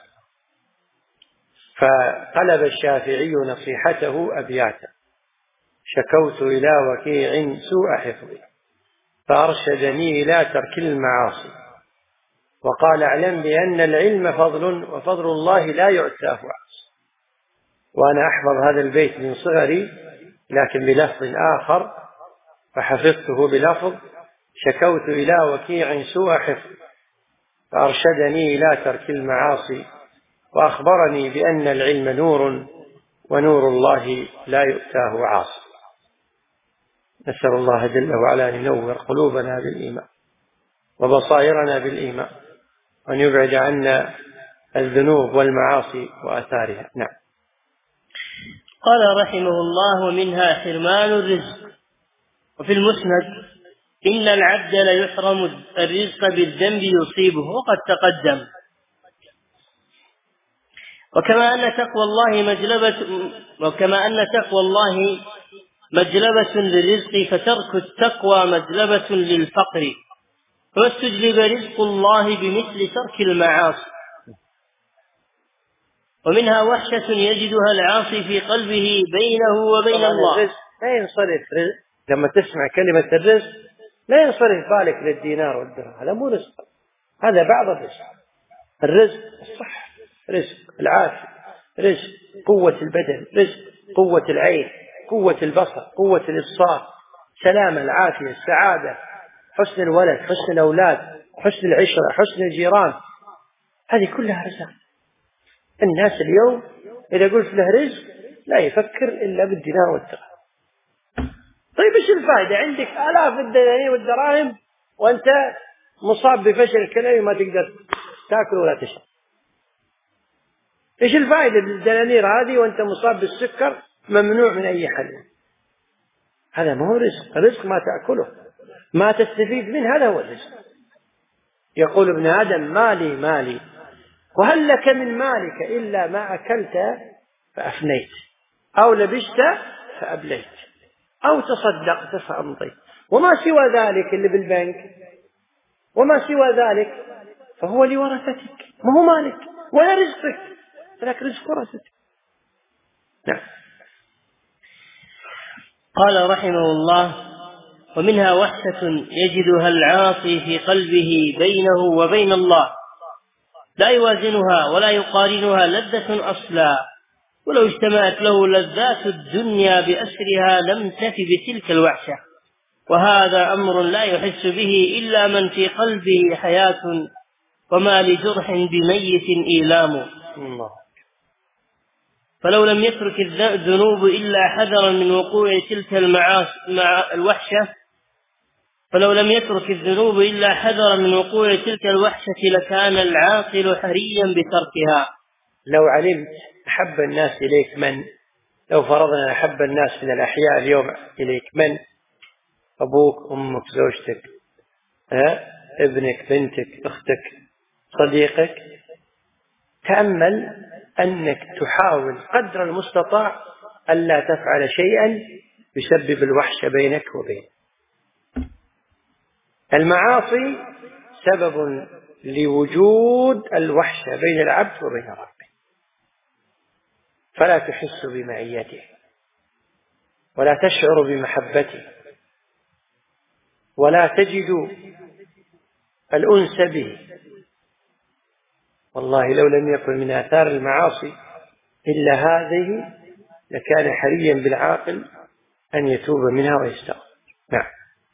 فقلب الشافعي نصيحته أبياتا: شكوت إلى وكيع سوء حفظي فأرشدني إلى ترك المعاصي، وقال: اعلم بأن العلم فضل وفضل الله لا يؤتاه عاصي. وأنا أحفظ هذا البيت من صغري لكن بلفظ آخر، فحفظته بلفظ: شكوت إلى وكيع سوء حفظي فأرشدني إلى ترك المعاصي، وأخبرني بأن العلم نور ونور الله لا يؤتاه عاصي. نسأل الله جل وعلا أن ينور قلوبنا بالإيمان وبصائرنا بالإيمان، وأن يبعد عنا الذنوب والمعاصي وآثارها. نعم. قال رحمه الله: ومنها حرمان الرزق. وفي المسند: إن العبد ليحرم الرزق بالذنب يصيبه، وقد تقدم. وكما أن تقوى الله مجلبة وكما أن تقوى الله مجلبة للرزق، فترك التقوى مجلبة للفقر، واستجلب رزق الله بمثل ترك المعاصي. ومنها وحشة يجدها العاصي في قلبه بينه وبين الله. لا ينصرف لما تسمع كلمة الرزق، لا ينصرف بالك للدينار والدرهم، هذا مو رزق، هذا بعض الرزق. الرزق الصحة، رزق العافية، رزق قوة البدن، رزق قوة العين، قوة البصر، قوة الإبصار، سلامة، العافية، السعادة، حسن الولد، حسن الأولاد، حسن العشرة، حسن الجيران، هذه كلها رزق. الناس اليوم إذا قلت له رزق لا يفكر إلا بالدينار والدرهم. طيب إيش الفائدة؟ عندك آلاف الدنانير والدراهم وأنت مصاب بفشل الكلوي ما تقدر تأكل ولا تشرب. إيش الفائدة بالدنانير هذه وأنت مصاب بالسكر ممنوع من أي حل؟ هذا ما هو رزق. الرزق ما تأكله، ما تستفيد منه، هذا هو الرزق. يقول ابن آدم: مالي مالي، وهل لك من مالك إلا ما أكلت فأفنيت، أو لبست فأبليت، أو تصدقت فأمضيت، وما سوى ذلك اللي بالبنك وما سوى ذلك فهو لورثتك، ما هو مالك ولا رزقك، ولكن رزق ورثتك. نعم. قال رحمه الله: ومنها وحشة يجدها العاصي في قلبه بينه وبين الله، لا يوازنها ولا يقارنها لذة أصلا، ولو اجتمعت له لذات الدنيا بأسرها لم تف بتلك الوحشة. وهذا أمر لا يحس به إلا من في قلبه حياة، وما لجرح بميت إيلام. فلو لم يترك الذنوب إلا حذرا من وقوع تلك المعاصي مع الوحشة فلو لم يترك الذنوب إلا حذرا من وقوع تلك الوحشة لكان العاقل حريا بتركها. لو علمت أحب الناس إليك من، لو فرضنا أحب الناس من الأحياء اليوم إليك من؟ أبوك، أمك، زوجتك، ها؟ ابنك، بنتك، أختك، صديقك. تأمل أنك تحاول قدر المستطاع ألا تفعل شيئا يسبب الوحشة بينك وبينه. المعاصي سبب لوجود الوحشة بين العبد وبين ربه، فلا تحس بمعيته. ولا تشعر بمحبته ولا تجد الأنس به. والله لو لم يكن من آثار المعاصي إلا هذه لكان حريا بالعاقل أن يتوب منها ويستغفر. نعم.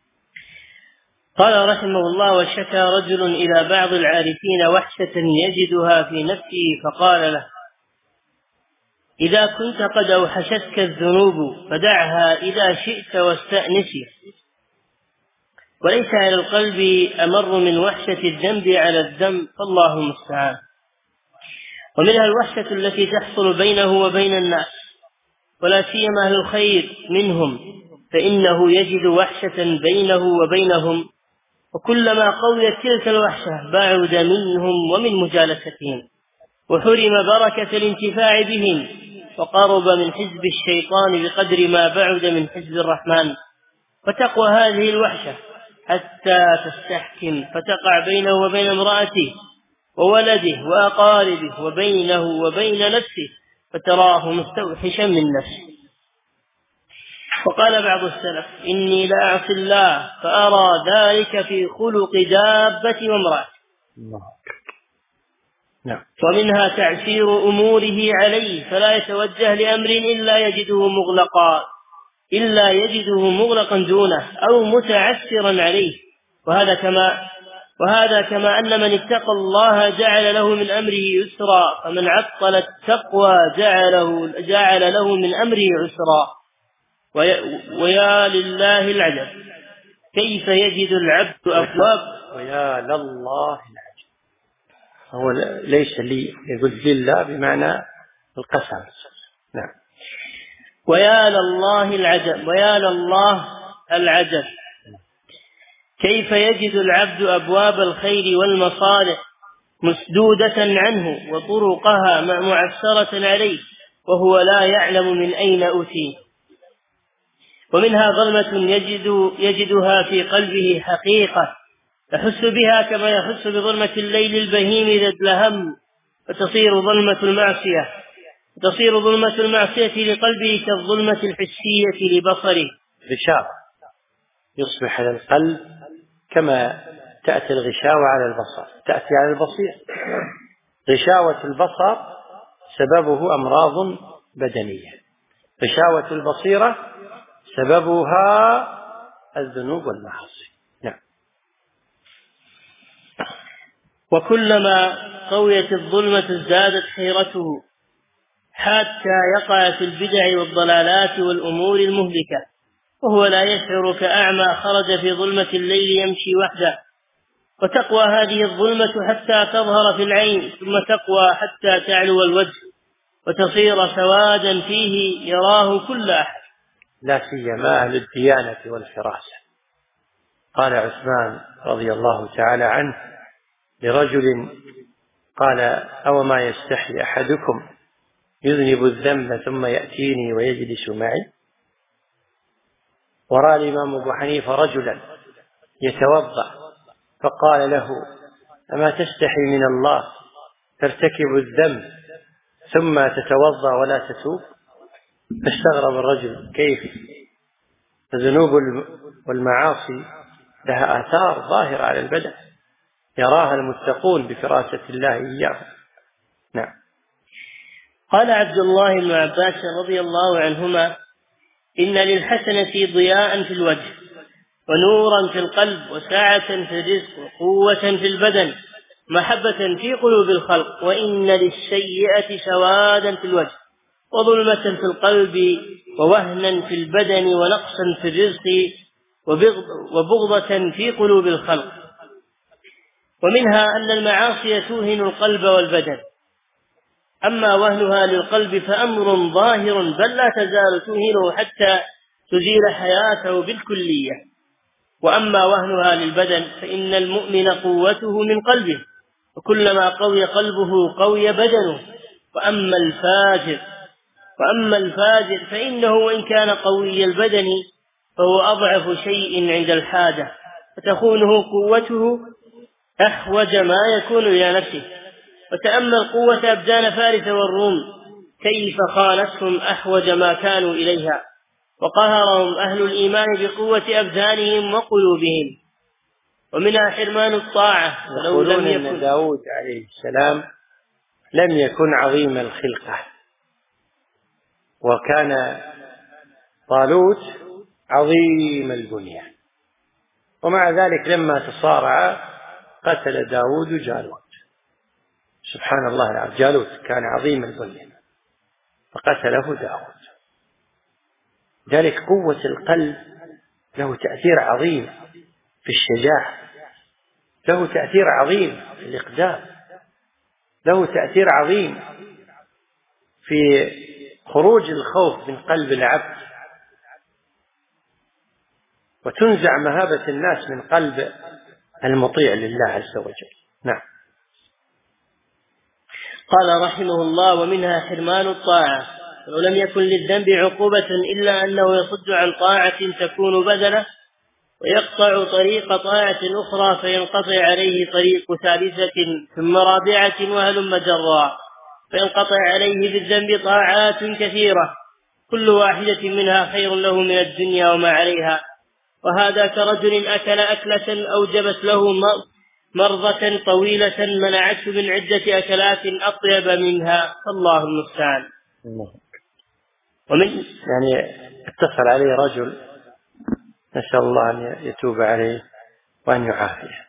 قال رحمه الله: وشكى رجل إلى بعض العارفين وحشة يجدها في نفسه فقال له: إذا كنت قد أوحشتك الذنوب فدعها إذا شئت واستأنسي. وليس على القلب أمر من وحشة الذنب على الذنب، فالله المستعان. ومنها الوحشة التي تحصل بينه وبين الناس، ولا سيما أهل الخير منهم، فإنه يجد وحشة بينه وبينهم، وكلما قويت تلك الوحشة بعد منهم ومن مجالستهم، وحرم بركة الانتفاع بهم، وقرب من حزب الشيطان بقدر ما بعد من حزب الرحمن. فتقوى هذه الوحشة حتى تستحكم، فتقع بينه وبين امرأته وولده وأقاربه وبينه وبين نفسه، فتراه مستوحشا من نفسه. وقال بعض السلف: إني لا أعصي الله فأرى ذلك في خلق دابة وامرأة. نعم. ومنها تعسير أموره عليه، فلا يتوجه لأمر إلا يجده مغلقا إلا يجده مغلقا دونه أو متعسرا عليه. وهذا كما وهذا كما أن من اتقى الله جعل له من أمره يسرا، فمن عطل التقوى جعله جعل له من أمره عسرا. ويا لله العجب كيف يجد العبد أبواب ويا لله العجب. هو ليس لي، يقول لله بمعنى القسم. نعم. ويا لله العجب ويا لله العجب كيف يجد العبد أبواب الخير والمصالح مسدودة عنه وطرقها معسرة عليه، وهو لا يعلم من أين أتي. ومنها ظلمة يجد يجدها في قلبه حقيقة، يحس بها كما يحس بظلمة الليل البهيم إذا ادلهم، فتصير ظلمة المعصية تصير ظلمة المعصية لقلبه كالظلمة الحسية لبصره. غشاوة يصبح على القلب كما تأتي الغشاوة على البصر، تأتي على البصير. غشاوة البصر سببه أمراض بدنية، غشاوة البصيرة سببها الذنوب والمعاصي. نعم. وكلما قويت الظلمة ازدادت حيرته حتى يقع في البدع والضلالات والأمور المهلكة، وهو لا يشعر كأعمى خرج في ظلمة الليل يمشي وحده. وتقوى هذه الظلمة حتى تظهر في العين، ثم تقوى حتى تعلو الوجه وتصير سوادا فيه يراه كل أحد، لا سيما أهل الديانة والفراسة. قال عثمان رضي الله تعالى عنه لرجل قال: أو ما يستحي أحدكم يذنب الذنب ثم يأتيني ويجلس معي؟ ورأى الإمام أبو حنيفة رجلا يتوضأ فقال له: أما تستحي من الله ترتكب الذنب ثم تتوضأ ولا تتوب؟ فاستغرب الرجل: كيف؟ الذنوب والمعاصي لها آثار ظاهرة على البدن يراها المتقون بفراسة الله إياهم. نعم. قال عبد الله بن عباس رضي الله عنهما: إن للحسنة ضياء في الوجه ونورا في القلب وسعة في الرزق وقوة في البدن محبة في قلوب الخلق، وإن للسيئة سوادا في الوجه وظلمة في القلب ووهنا في البدن ونقصا في الرزق وبغضة في قلوب الخلق. ومنها أن المعاصي توهن القلب والبدن، أما وهنها للقلب فأمر ظاهر بل لا تزال توهنه حتى تزيل حياته بالكلية. وأما وهنها للبدن فإن المؤمن قوته من قلبه، وكلما قوي قلبه قوي بدنه. وأما الفاجر وأما الفاجر فإنه وإن كان قوي البدن فهو أضعف شيء عند الحاجة، فتخونه قوته أحوج ما يكون إلى نفسه. وتأمل قوة أبدان فارس والروم كيف خانتهم أحوج ما كانوا إليها، وقهرهم أهل الإيمان بقوة أبدانهم وقلوبهم، ومنها حرمان الطاعة. ولو لم يكن أن داود عليه السلام لم يكن عظيم الخلقة، وكان طالوت عظيم البنية، ومع ذلك لما تصارع قتل داود جالوت. سبحان الله العظيم، جالوت كان عظيم البنية فقتله داود. ذلك قوة القلب له تأثير عظيم في الشجاعة، له تأثير عظيم في الإقدام، له تأثير عظيم في خروج الخوف من قلب العبد، وتنزع مهابة الناس من قلب المطيع لله عز وجل. نعم. قال رحمه الله: ومنها حرمان الطاعة. ولم يكن للذنب عقوبة إلا أنه يصد عن طاعة تكون بدنه، ويقطع طريق طاعة أخرى فينقطع عليه طريق ثالثة ثم رابعة وهلم جرا، فينقطع عليه بالذنب طاعات كثيرة كل واحدة منها خير له من الدنيا وما عليها. وهذا كرجل أكل أكلة أوجبت له مرضة طويلة منعته من عدة أكلات أطيب منها، الله المستعان. ومن يعني اتصل عليه رجل، نسأل الله أن يتوب عليه وأن يعافيه.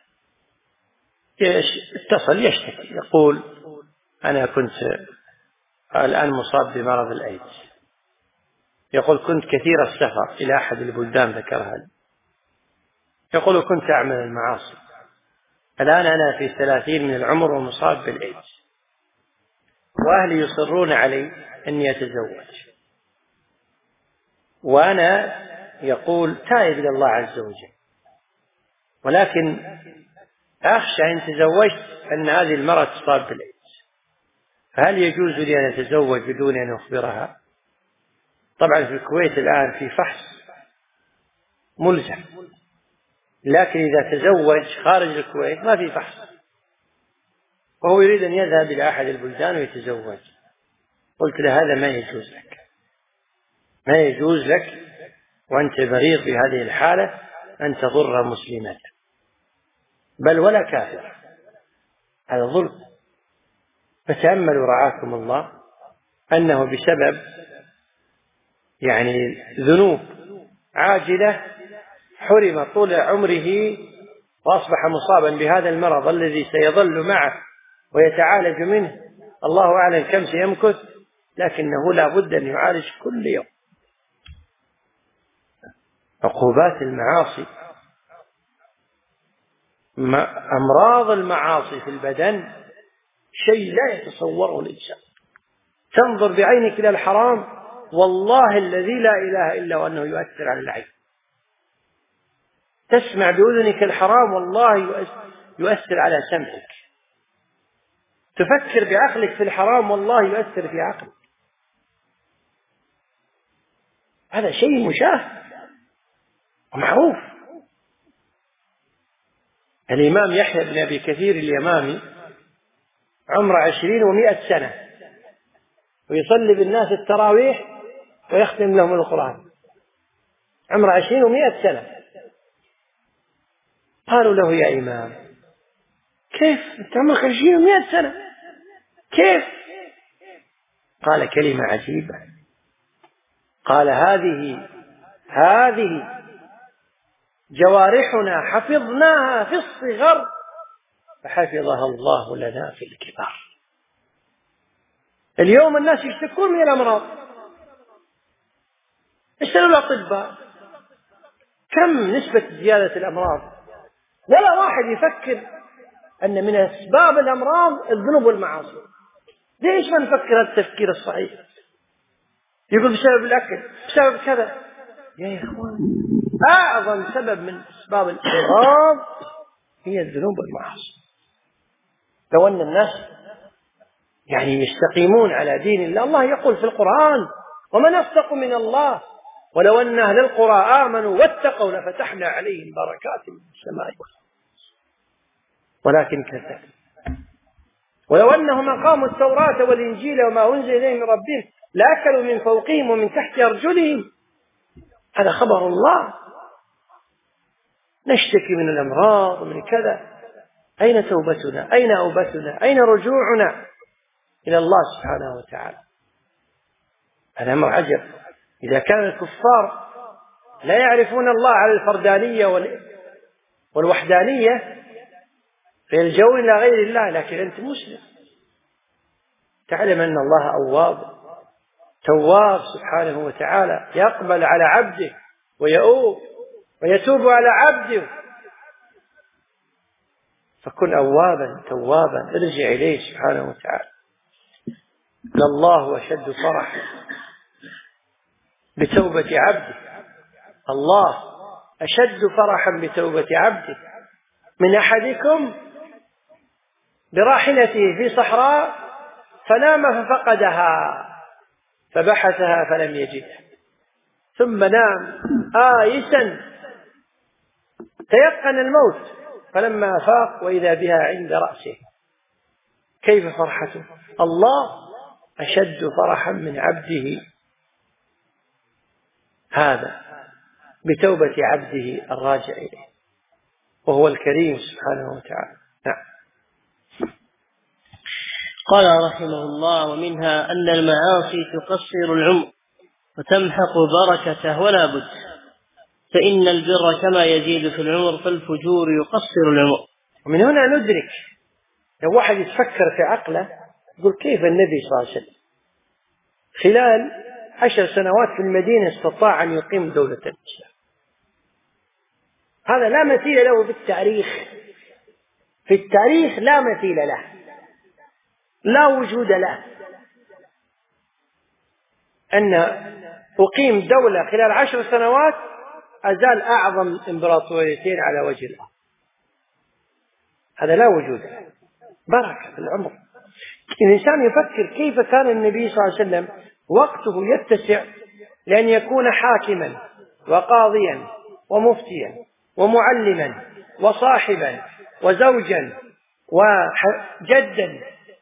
اتصل يشتكي يقول: أنا كنت الآن مصاب بمرض الأيدز. يقول: كنت كثير السفر إلى أحد البلدان ذكرها لي. يقول: كنت أعمل المعاصي، الآن أنا في ثلاثين من العمر ومصاب بالإيدز، وأهلي يصرون علي أني أتزوج، وأنا يقول تائب إلى الله عز وجل، ولكن أخشى إن تزوجت أن هذه المرأة تصاب بالإيدز، فهل يجوز لي أن أتزوج بدون أن أخبرها؟ طبعا في الكويت الآن في فحص ملزم، لكن إذا تزوج خارج الكويت ما في فحص، وهو يريد أن يذهب إلى أحد البلدان ويتزوج. قلت له: هذا ما يجوز لك، ما يجوز لك وأنت مريض في هذه الحالة أن تضر مسلمة، بل ولا كافر، هذا ظلم. فتأملوا رعاكم الله أنه بسبب يعني ذنوب عاجلة حرم طول عمره وأصبح مصابا بهذا المرض الذي سيظل معه ويتعالج منه، الله أعلم كم سيمكث، لكنه لا بد أن يعالج كل يوم. عقوبات المعاصي، أمراض المعاصي في البدن شيء لا يتصوره الإنسان. تنظر بعينك إلى الحرام، والله الذي لا إله إلا هو أنه يؤثر على العين. تسمع بأذنك الحرام، والله يؤثر على سمعك. تفكر بعقلك في الحرام، والله يؤثر في عقلك. هذا شيء مشاهد ومعروف. الإمام يحيى بن أبي كثير اليمامي عمره عشرين ومائة سنة، ويصلي بالناس التراويح ويختم لهم القرآن، عمره عشرين ومائة سنة. قالوا له: يا إمام، كيف أنت عمرك عشرين ومائة سنة، كيف؟ قال كلمة عجيبة، قال: هذه هذه جوارحنا حفظناها في الصغر فحفظها الله لنا في الكبار. اليوم الناس يشتكون من الأمراض، اسألوا الأطباء كم نسبة زيادة الأمراض، ولا واحد يفكر أن من أسباب الأمراض الذنوب والمعاصي. ليش ما نفكر هذا التفكير الصحيح؟ يقول بسبب الأكل، بسبب كذا. يا إخوان، أعظم سبب من أسباب الأمراض هي الذنوب والمعاصي. لو أن الناس يعني يستقيمون على دين الله، الله يقول في القرآن: ومن أصدق من الله ولو أن أهل القرى آمنوا واتقوا لفتحنا عليهم بركات من السماء والأرض ولكن كذبوا. ولو أنهم أقاموا التوراة والإنجيل وما أنزل إليهم من ربهم لأكلوا من فوقهم ومن تحت أرجلهم هذا خبر الله. نشتكي من الأمراض ومن كذا، أين توبتنا؟ أين أوبتنا؟ أين رجوعنا إلى الله سبحانه وتعالى؟ هذا أمر عجب. إذا كان الكفار لا يعرفون الله على الفردانية والوحدانية فيلجؤون إلى غير الله، لكن أنت مسلم تعلم أن الله أواب تواب سبحانه وتعالى، يقبل على عبده ويؤوب ويتوب على عبده، فكن أوابا توابا، ارجع إليه سبحانه وتعالى. لله أشد فرح بتوبة عبده، الله أشد فرحا بتوبة عبده من أحدكم براحلته في صحراء فنام ففقدها فبحثها فلم يجدها ثم نام آيسا تيقن الموت فلما فاق وإذا بها عند رأسه. كيف فرحته؟ الله أشد فرحا من عبده هذا بتوبة عبده الراجع إليه، وهو الكريم سبحانه وتعالى. نعم. قال رحمه الله: ومنها أن المعاصي تقصر العمر وتمحق بركته ولا بد، فإن البر كما يزيد في العمر فالفجور يقصر العمر. ومن هنا ندرك لو واحد يتفكر في عقله يقول كيف النبي صلى الله عليه وسلم خلال عشر سنوات في المدينة استطاع أن يقيم دولة الإسلام. هذا لا مثيل له في التاريخ، في التاريخ لا مثيل له، لا وجود له، أن أقيم دولة خلال عشر سنوات أزال أعظم إمبراطوريتين على وجه الأرض. هذا لا وجود له، بركة في العمر. الإنسان يفكر كيف كان النبي صلى الله عليه وسلم وقته يتسع لأن يكون حاكما وقاضيا ومفتيا ومعلما وصاحبا وزوجا وجدا،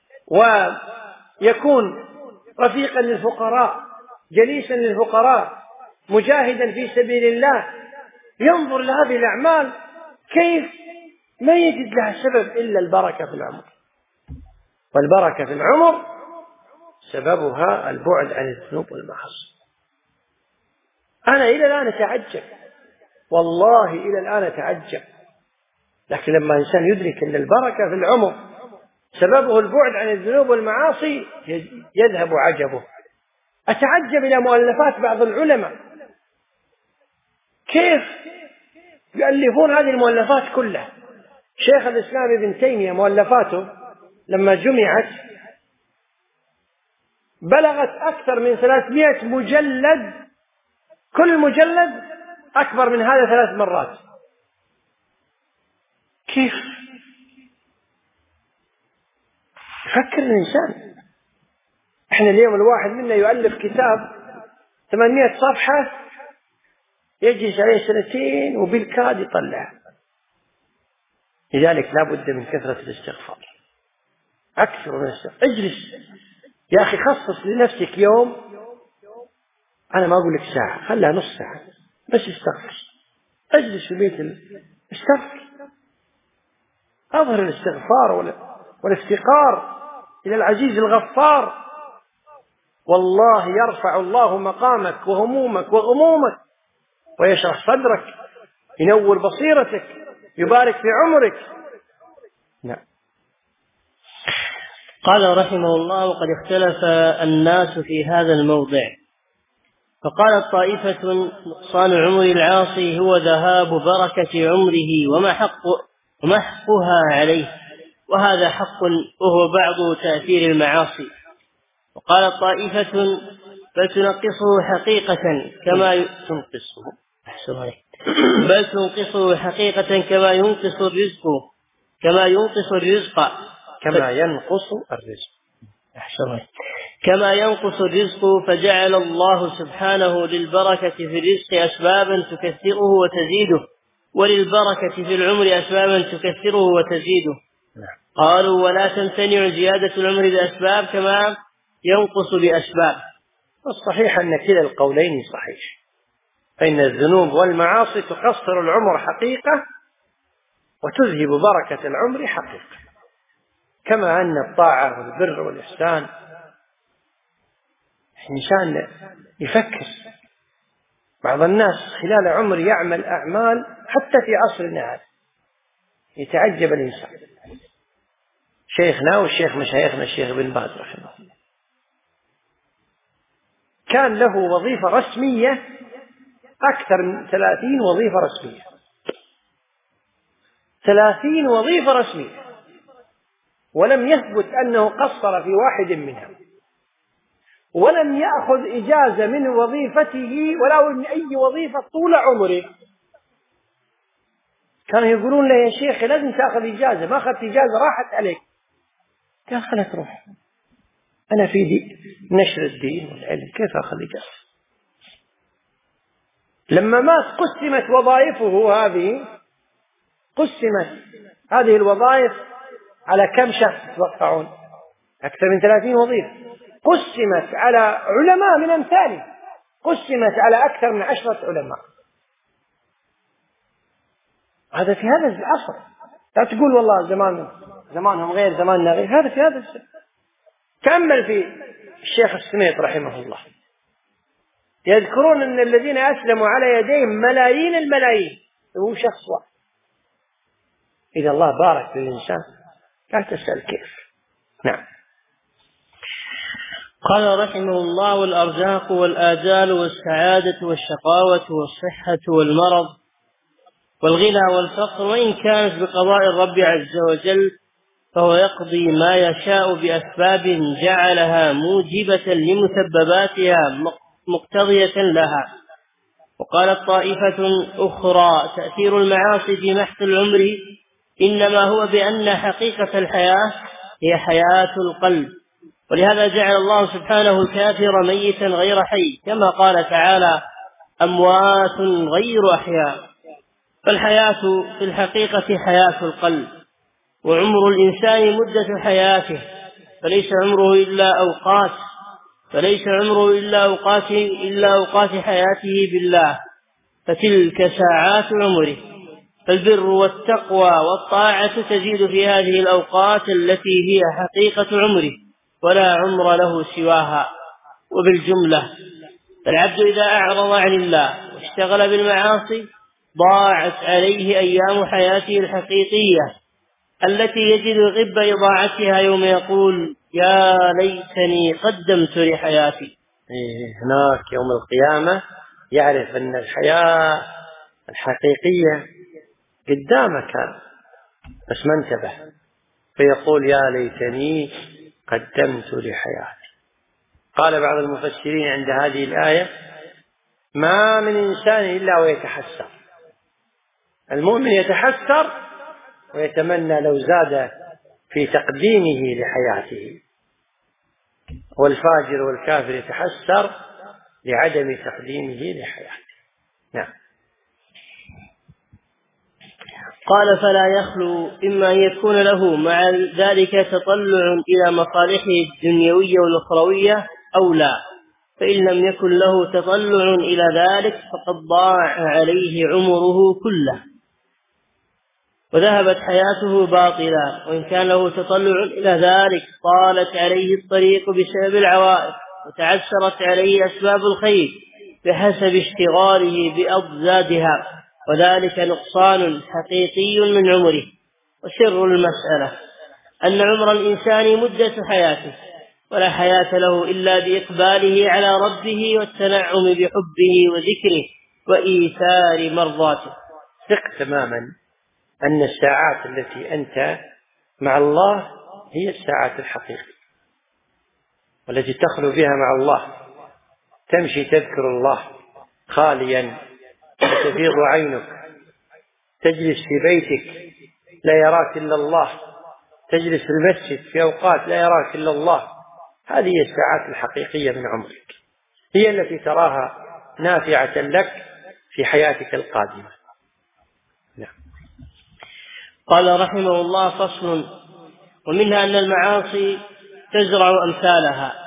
ويكون رفيقا للفقراء جليسا للفقراء مجاهدا في سبيل الله. ينظر لهذه الأعمال كيف ما يجد لها سبب إلا البركة في العمر، والبركة في العمر سببها البعد عن الذنوب والمعاصي. أنا إلى الآن أتعجب، والله إلى الآن أتعجب، لكن لما إنسان يدرك أن البركة في العمر سببه البعد عن الذنوب والمعاصي يذهب عجبه. أتعجب إلى مؤلفات بعض العلماء كيف يؤلفون هذه المؤلفات كلها. شيخ الإسلام ابن تيمية مؤلفاته لما جمعت بلغت أكثر من ثلاثمائة مجلد، كل مجلد أكبر من هذا ثلاث مرات. كيف فكر الإنسان؟ إحنا اليوم الواحد منا يؤلف كتاب ثمانمائة صفحة يجلس عليه سنتين وبالكاد يطلع. لذلك لا بد من كثرة الاستغفار، أكثر من الاستغفار. اجلس يا أخي، خصص لنفسك يوم، أنا ما أقول لك ساعة، خلها نص ساعة بس استغفر. اجلس في بيت استغفر، أظهر الاستغفار والافتقار إلى العزيز الغفار. والله يرفع الله مقامك وهمومك وغمومك ويشرح صدرك، ينور بصيرتك، يبارك في عمرك. نعم. قال رحمه الله: وقد اختلف الناس في هذا الموضع، فقالت طائفة: نقصان عمر العاصي هو ذهاب بركة عمره ومحق ومحقها عليه، وهذا حق وهو بعض تأثير المعاصي. وقالت طائفة: بل تنقصه حقيقة كما تنقصه بل تنقصه حقيقة كما ينقص الرزق كما ينقص الرزق كما ينقص الرزق كما ينقص الرزق فجعل الله سبحانه للبركة في الرزق أسبابا تكثره وتزيده، وللبركة في العمر أسبابا تكثره وتزيده. قالوا: ولا تمتنع زيادة العمر بأسباب كما ينقص بأسباب. الصحيح أن كلا القولين صحيح، فإن الذنوب والمعاصي تقصر العمر حقيقة وتذهب بركة العمر حقيقة، كما أن الطاعة والبر والإحسان الإنسان يفكر. بعض الناس خلال عمر يعمل أعمال حتى في عصرنا هذا يتعجب الإنسان. شيخنا والشيخ مشايخنا الشيخ بن باز رحمه الله كان له وظيفة رسمية أكثر من ثلاثين وظيفة رسمية، ثلاثين وظيفة رسمية، ولم يثبت أنه قصر في واحد منها، ولم يأخذ إجازة من وظيفته ولا من أي وظيفة طول عمره. كانوا يقولون له يا شيخ لازم تأخذ إجازة، ما أخذت إجازة راحت عليك. قال خلت روح، أنا في دي نشر الدين والعلم، كيف أخذ إجازة؟ لما مات قسمت وظائفه هذه، قسمت هذه الوظائف على كم شخص تتوقعون؟ أكثر من ثلاثين وظيفة. قسمت على علماء من أمثاله، قسمت على أكثر من عشرة علماء. هذا في هذا العصر، لا تقول والله زمان زمانهم غير زماننا غير، هذا في هذا السنة. تأمل في الشيخ السميط رحمه الله، يذكرون أن الذين أسلموا على يديهم ملايين الملايين، هو شخص واحد. إذا الله بارك للإنسان لا تسأل كيف. نعم. قال رحمه الله: والأرزاق والآجال والسعادة والشقاوة والصحة والمرض والغنى والفقر، وإن كانت بقضاء الرب عز وجل فهو يقضي ما يشاء بأسباب جعلها موجبة لمسبباتها مقتضية لها. وقالت طائفة أخرى: تأثير المعاصي في محق العمر إنما هو بأن حقيقة الحياة هي حياة القلب، ولهذا جعل الله سبحانه الكافر ميتا غير حي، كما قال تعالى: أموات غير أحياء. فالحياة في الحقيقة حياة القلب، وعمر الإنسان مدة حياته، فليس عمره إلا أوقات فليس عمره إلا أوقات إلا أوقات حياته بالله، فتلك ساعات عمره. فالبر والتقوى والطاعة تزيد في هذه الأوقات التي هي حقيقة عمره، ولا عمر له سواها. وبالجملة فالعبد إذا أعرض عن الله واشتغل بالمعاصي ضاعت عليه أيام حياته الحقيقية التي يجد غب إضاعتها يوم يقول: يا ليتني قدمت لحياتي. هناك يوم القيامة يعرف أن الحياة الحقيقية قدامه كان بس ما انتبه، فيقول: يا ليتني قدمت لحياتي. قال بعض المفسرين عند هذه الآية: ما من إنسان إلا ويتحسر. المؤمن يتحسر ويتمنى لو زاد في تقديمه لحياته، والفاجر والكافر يتحسر لعدم تقديمه لحياته. نعم. قال: فلا يخلو إما أن يكون له مع ذلك تطلع إلى مصالحه الدنيوية والأخروية أو لا، فإن لم يكن له تطلع إلى ذلك فقد ضاع عليه عمره كله وذهبت حياته باطلا، وإن كان له تطلع إلى ذلك طالت عليه الطريق بسبب العوائق وتعسرت عليه أسباب الخير بحسب اشتغاله بأضدادها، وذلك نقصان حقيقي من عمره. وسر المسألة أن عمر الإنسان مدة حياته، ولا حياة له إلا بإقباله على ربه والتنعم بحبه وذكره وإيثار مرضاته. ثق تماما أن الساعات التي أنت مع الله هي الساعات الحقيقية والتي تخلو بها مع الله، تمشي تذكر الله خاليا وتفيض عينك، تجلس في بيتك لا يراك إلا الله، تجلس في المسجد في أوقات لا يراك إلا الله. هذه هي الساعات الحقيقية من عمرك، هي التي تراها نافعة لك في حياتك القادمة. نعم. قال رحمه الله: فصل: ومنها أن المعاصي تزرع أمثالها،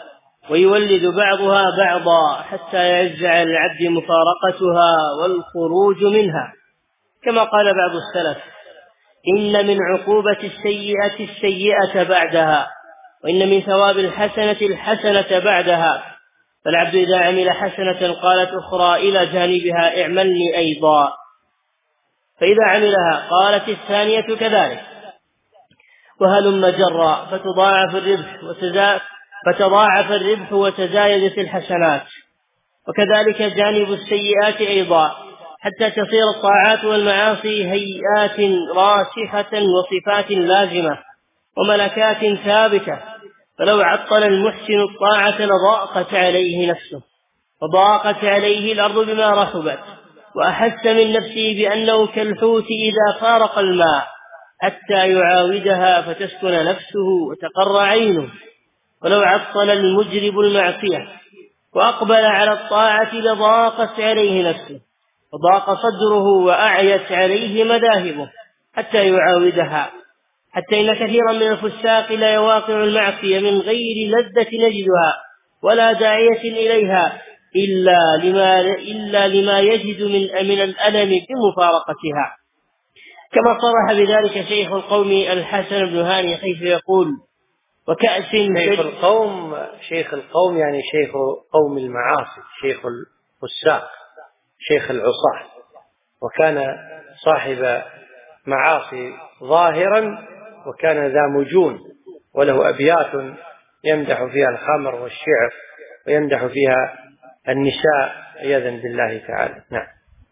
ويولد بعضها بعضا حتى يعز على العبد مفارقتها والخروج منها، كما قال بعض السلف: إن من عقوبة السيئة السيئة بعدها، وإن من ثواب الحسنة الحسنة بعدها. فالعبد إذا عمل حسنة قالت أخرى إلى جانبها: اعملني أيضا، فإذا عملها قالت الثانية كذلك، وهلم جرا، فتضاعف الربح وتزا... فتضاعف الربح وتزايدت الحسنات. وكذلك جانب السيئات أيضا، حتى تصير الطاعات والمعاصي هيئات راسخة وصفات لازمة وملكات ثابتة. فلو عطل المحسن الطاعة لضاقت عليه نفسه، وضاقت عليه الأرض بما رحبت، وأحس من نفسه بأنه كالحوت إذا فارق الماء حتى يعاودها فتسكن نفسه وتقر عينه. ولو عطل المجرب المعصية وأقبل على الطاعة لضاقت عليه نفسه، وضاق صدره وأعيت عليه مذاهبه حتى يعاودها، حتى إن كثيرا من الفساق لا يواقع المعصية من غير لذة نجدها ولا داعية إليها إلا لما, إلا لما يجد من, من الألم بمفارقتها، كما صرح بذلك شيخ القوم الحسن بن هاني حيث يقول: وكأس شيخ القوم شيخ القوم يعني شيخ قوم المعاصي، شيخ الفساق، شيخ العصاة، وكان صاحب معاصي ظاهرا، وكان ذا مجون، وله أبيات يمدح فيها الخمر والشعر ويمدح فيها النساء عياذا بالله تعالى. نعم.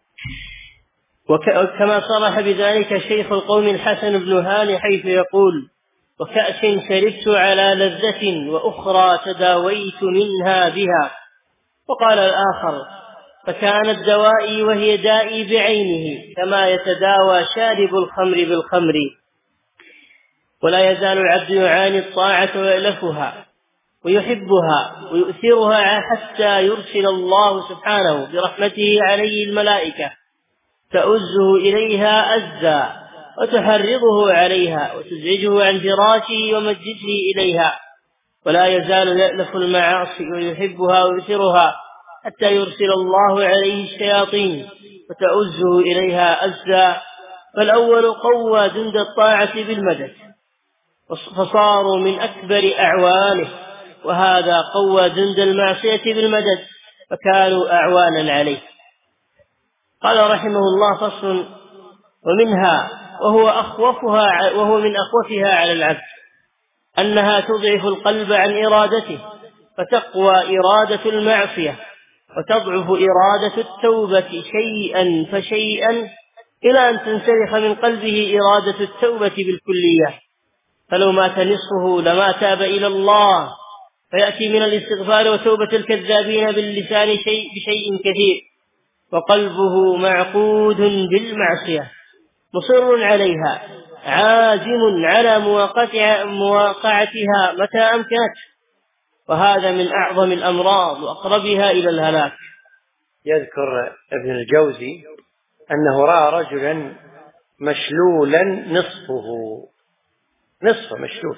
وكما صرح بذلك شيخ القوم الحسن بن هاني حيث يقول: وكأس شربت على لذة وأخرى تداويت منها بها. وقال الآخر: فكانت دوائي وهي دائي بعينه، كما يتداوى شارب الخمر بالخمر. ولا يزال العبد يعاني الطاعة ويألفها ويحبها ويؤثرها حتى يرسل الله سبحانه برحمته عليه الملائكة تؤزه إليها أزا وتحرضه عليها وتزعجه عن فراشه ومجده إليها. ولا يزال يألف المعاصي ويحبها ويؤثرها حتى يرسل الله عليه الشياطين وتؤزه إليها أزا. فالأول قوى جند الطاعة بالمدد فصاروا من أكبر أعوانه، وهذا قوى جند المعصية بالمدد فكانوا أعوانا عليه. قال رحمه الله: فصل: ومنها وهو أخوفها وهو من أخوفها على العبد أنها تضعف القلب عن إرادته، فتقوى إرادة المعصية وتضعف إرادة التوبة شيئا فشيئا إلى أن تنسلخ من قلبه إرادة التوبة بالكلية، فلو مات نصفه لما تاب إلى الله، فيأتي من الاستغفار وتوبة الكذابين باللسان شيء بشيء كثير، وقلبه معقود بالمعصية مصر عليها عازم على مواقعتها متى أمكنت، وهذا من أعظم الأمراض وأقربها إلى الهلاك. يذكر ابن الجوزي أنه رأى رجلا مشلولا نصفه نصف مشلول،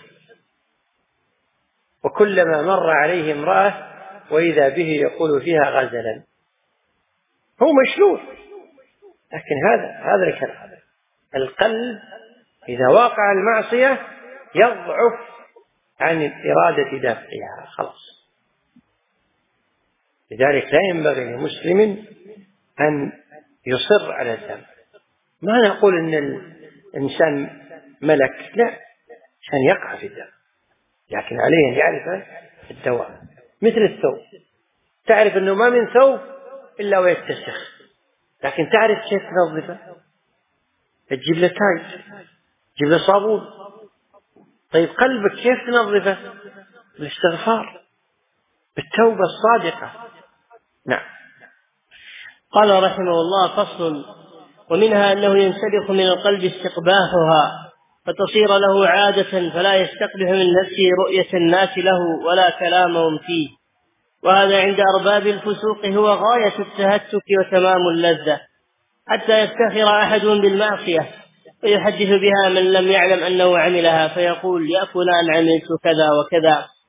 وكلما مر عليه امرأة وإذا به يقول فيها غزلا، هو مشلول. لكن هذا هذا الكلام، القلب إذا واقع المعصية يضعف عن إرادة دافعها خلاص. لذلك لا ينبغي لمسلم أن يصر على الذنب. ما نقول أن الإنسان ملك، لا، عشان يقع في الذنب، لكن عليه أن يعرف الدواء. مثل الثوب، تعرف أنه ما من ثوب إلا ويتسخ، لكن تعرف كيف تنظفه، تجيب له تايت، تجيب له صابون. طيب قلبك كيف تنظفه؟ بالاستغفار، بالتوبة الصادقة. نعم. قال رحمه الله: فصل: ومنها أنه ينسلخ من القلب استقباحها فتصير له عادة، فلا يستقبح من نفسه رؤية الناس له ولا كلامهم فيه، وهذا عند أرباب الفسوق هو غاية التهتك وتمام اللذة، حتى يفتخر أحدهم بالمعصية ويحدث بها من لم يعلم أنه عملها، فيقول: يا فلان عملت كذا وكذا،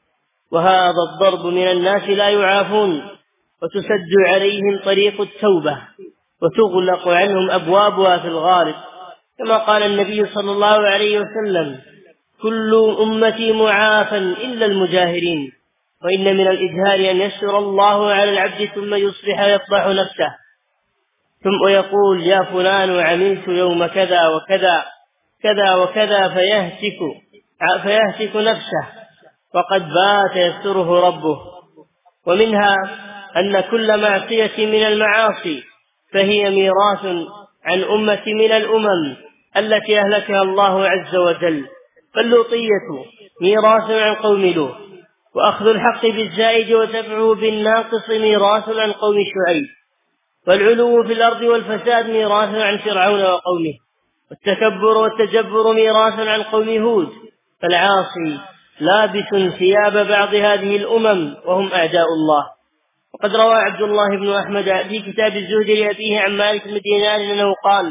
وهذا الضرب من الناس لا يعافون، وتسد عليهم طريق التوبة وتغلق عنهم أبوابها في الغالب، كما قال النبي صلى الله عليه وسلم: كل أمتي معافى إلا المجاهرين، وإن من الإجهار أن يسر الله على العبد ثم يصبح يفضح نفسه ثم يقول: يا فلان عملت يوم كذا وكذا كذا وكذا، فيهتك فيهتك نفسه وقد بات يستره ربه. ومنها أن كل معصية من المعاصي فهي ميراث عن أمة من الأمم التي أهلكها الله عز وجل، فاللوطية ميراث عن قوم لوط، وأخذ الحق بالزائد وتبعه بالناقص ميراث عن قوم شعيب، والعلو في الأرض والفساد ميراث عن فرعون وقومه، والتكبر والتجبر ميراث عن قوم هود. فالعاصي لابس ثياب بعض هذه الأمم وهم أعداء الله. وقد روى عبد الله بن أحمد في كتاب الزهد لأبيه عن مالك بن دينار أنه قال: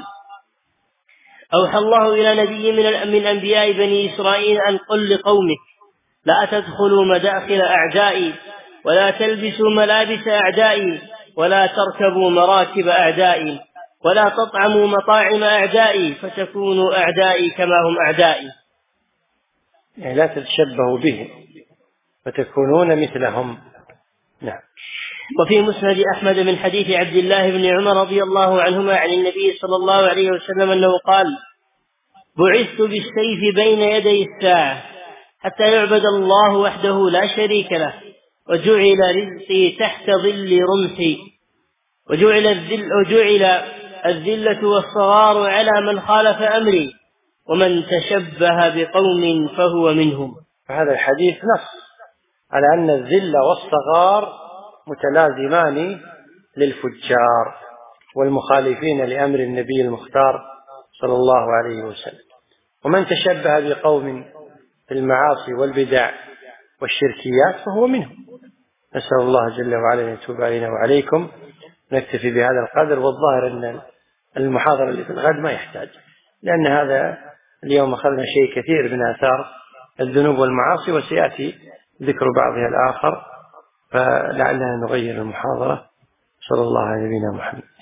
أوحى الله إلى نبي من أنبياء بني إسرائيل أن قل لقومك: لا تدخلوا مداخل أعدائي، ولا تلبسوا ملابس أعدائي، ولا تركبوا مراكب أعدائي، ولا تطعموا مطاعم أعدائي، فتكونوا أعدائي كما هم أعدائي. يعني لا تتشبهوا بهم فتكونون مثلهم. نعم. وفي مسند أحمد من حديث عبد الله بن عمر رضي الله عنهما عن النبي صلى الله عليه وسلم أنه قال: بعثت بالسيف بين يدي الساعة حتى يعبد الله وحده لا شريك له، وجعل رزقي تحت ظل رمحي، وجعل الذل وجعل الذلة والصغار على من خالف أمري، ومن تشبه بقوم فهو منهم. هذا الحديث نص على أن الذل والصغار متلازمان للفجار والمخالفين لأمر النبي المختار صلى الله عليه وسلم، ومن تشبه بقوم في المعاصي والبدع والشركيات فهو منهم. نسأل الله جل وعلا أن يتوب علينا وعليكم. نكتفي بهذا القدر، والظاهر أن المحاضرة اللي في الغد ما يحتاج، لأن هذا اليوم أخذنا شيء كثير من آثار الذنوب والمعاصي، وسيأتي ذكر بعضها الآخر، فلعلنا نغير المحاضرة. صلى الله على نبينا محمد.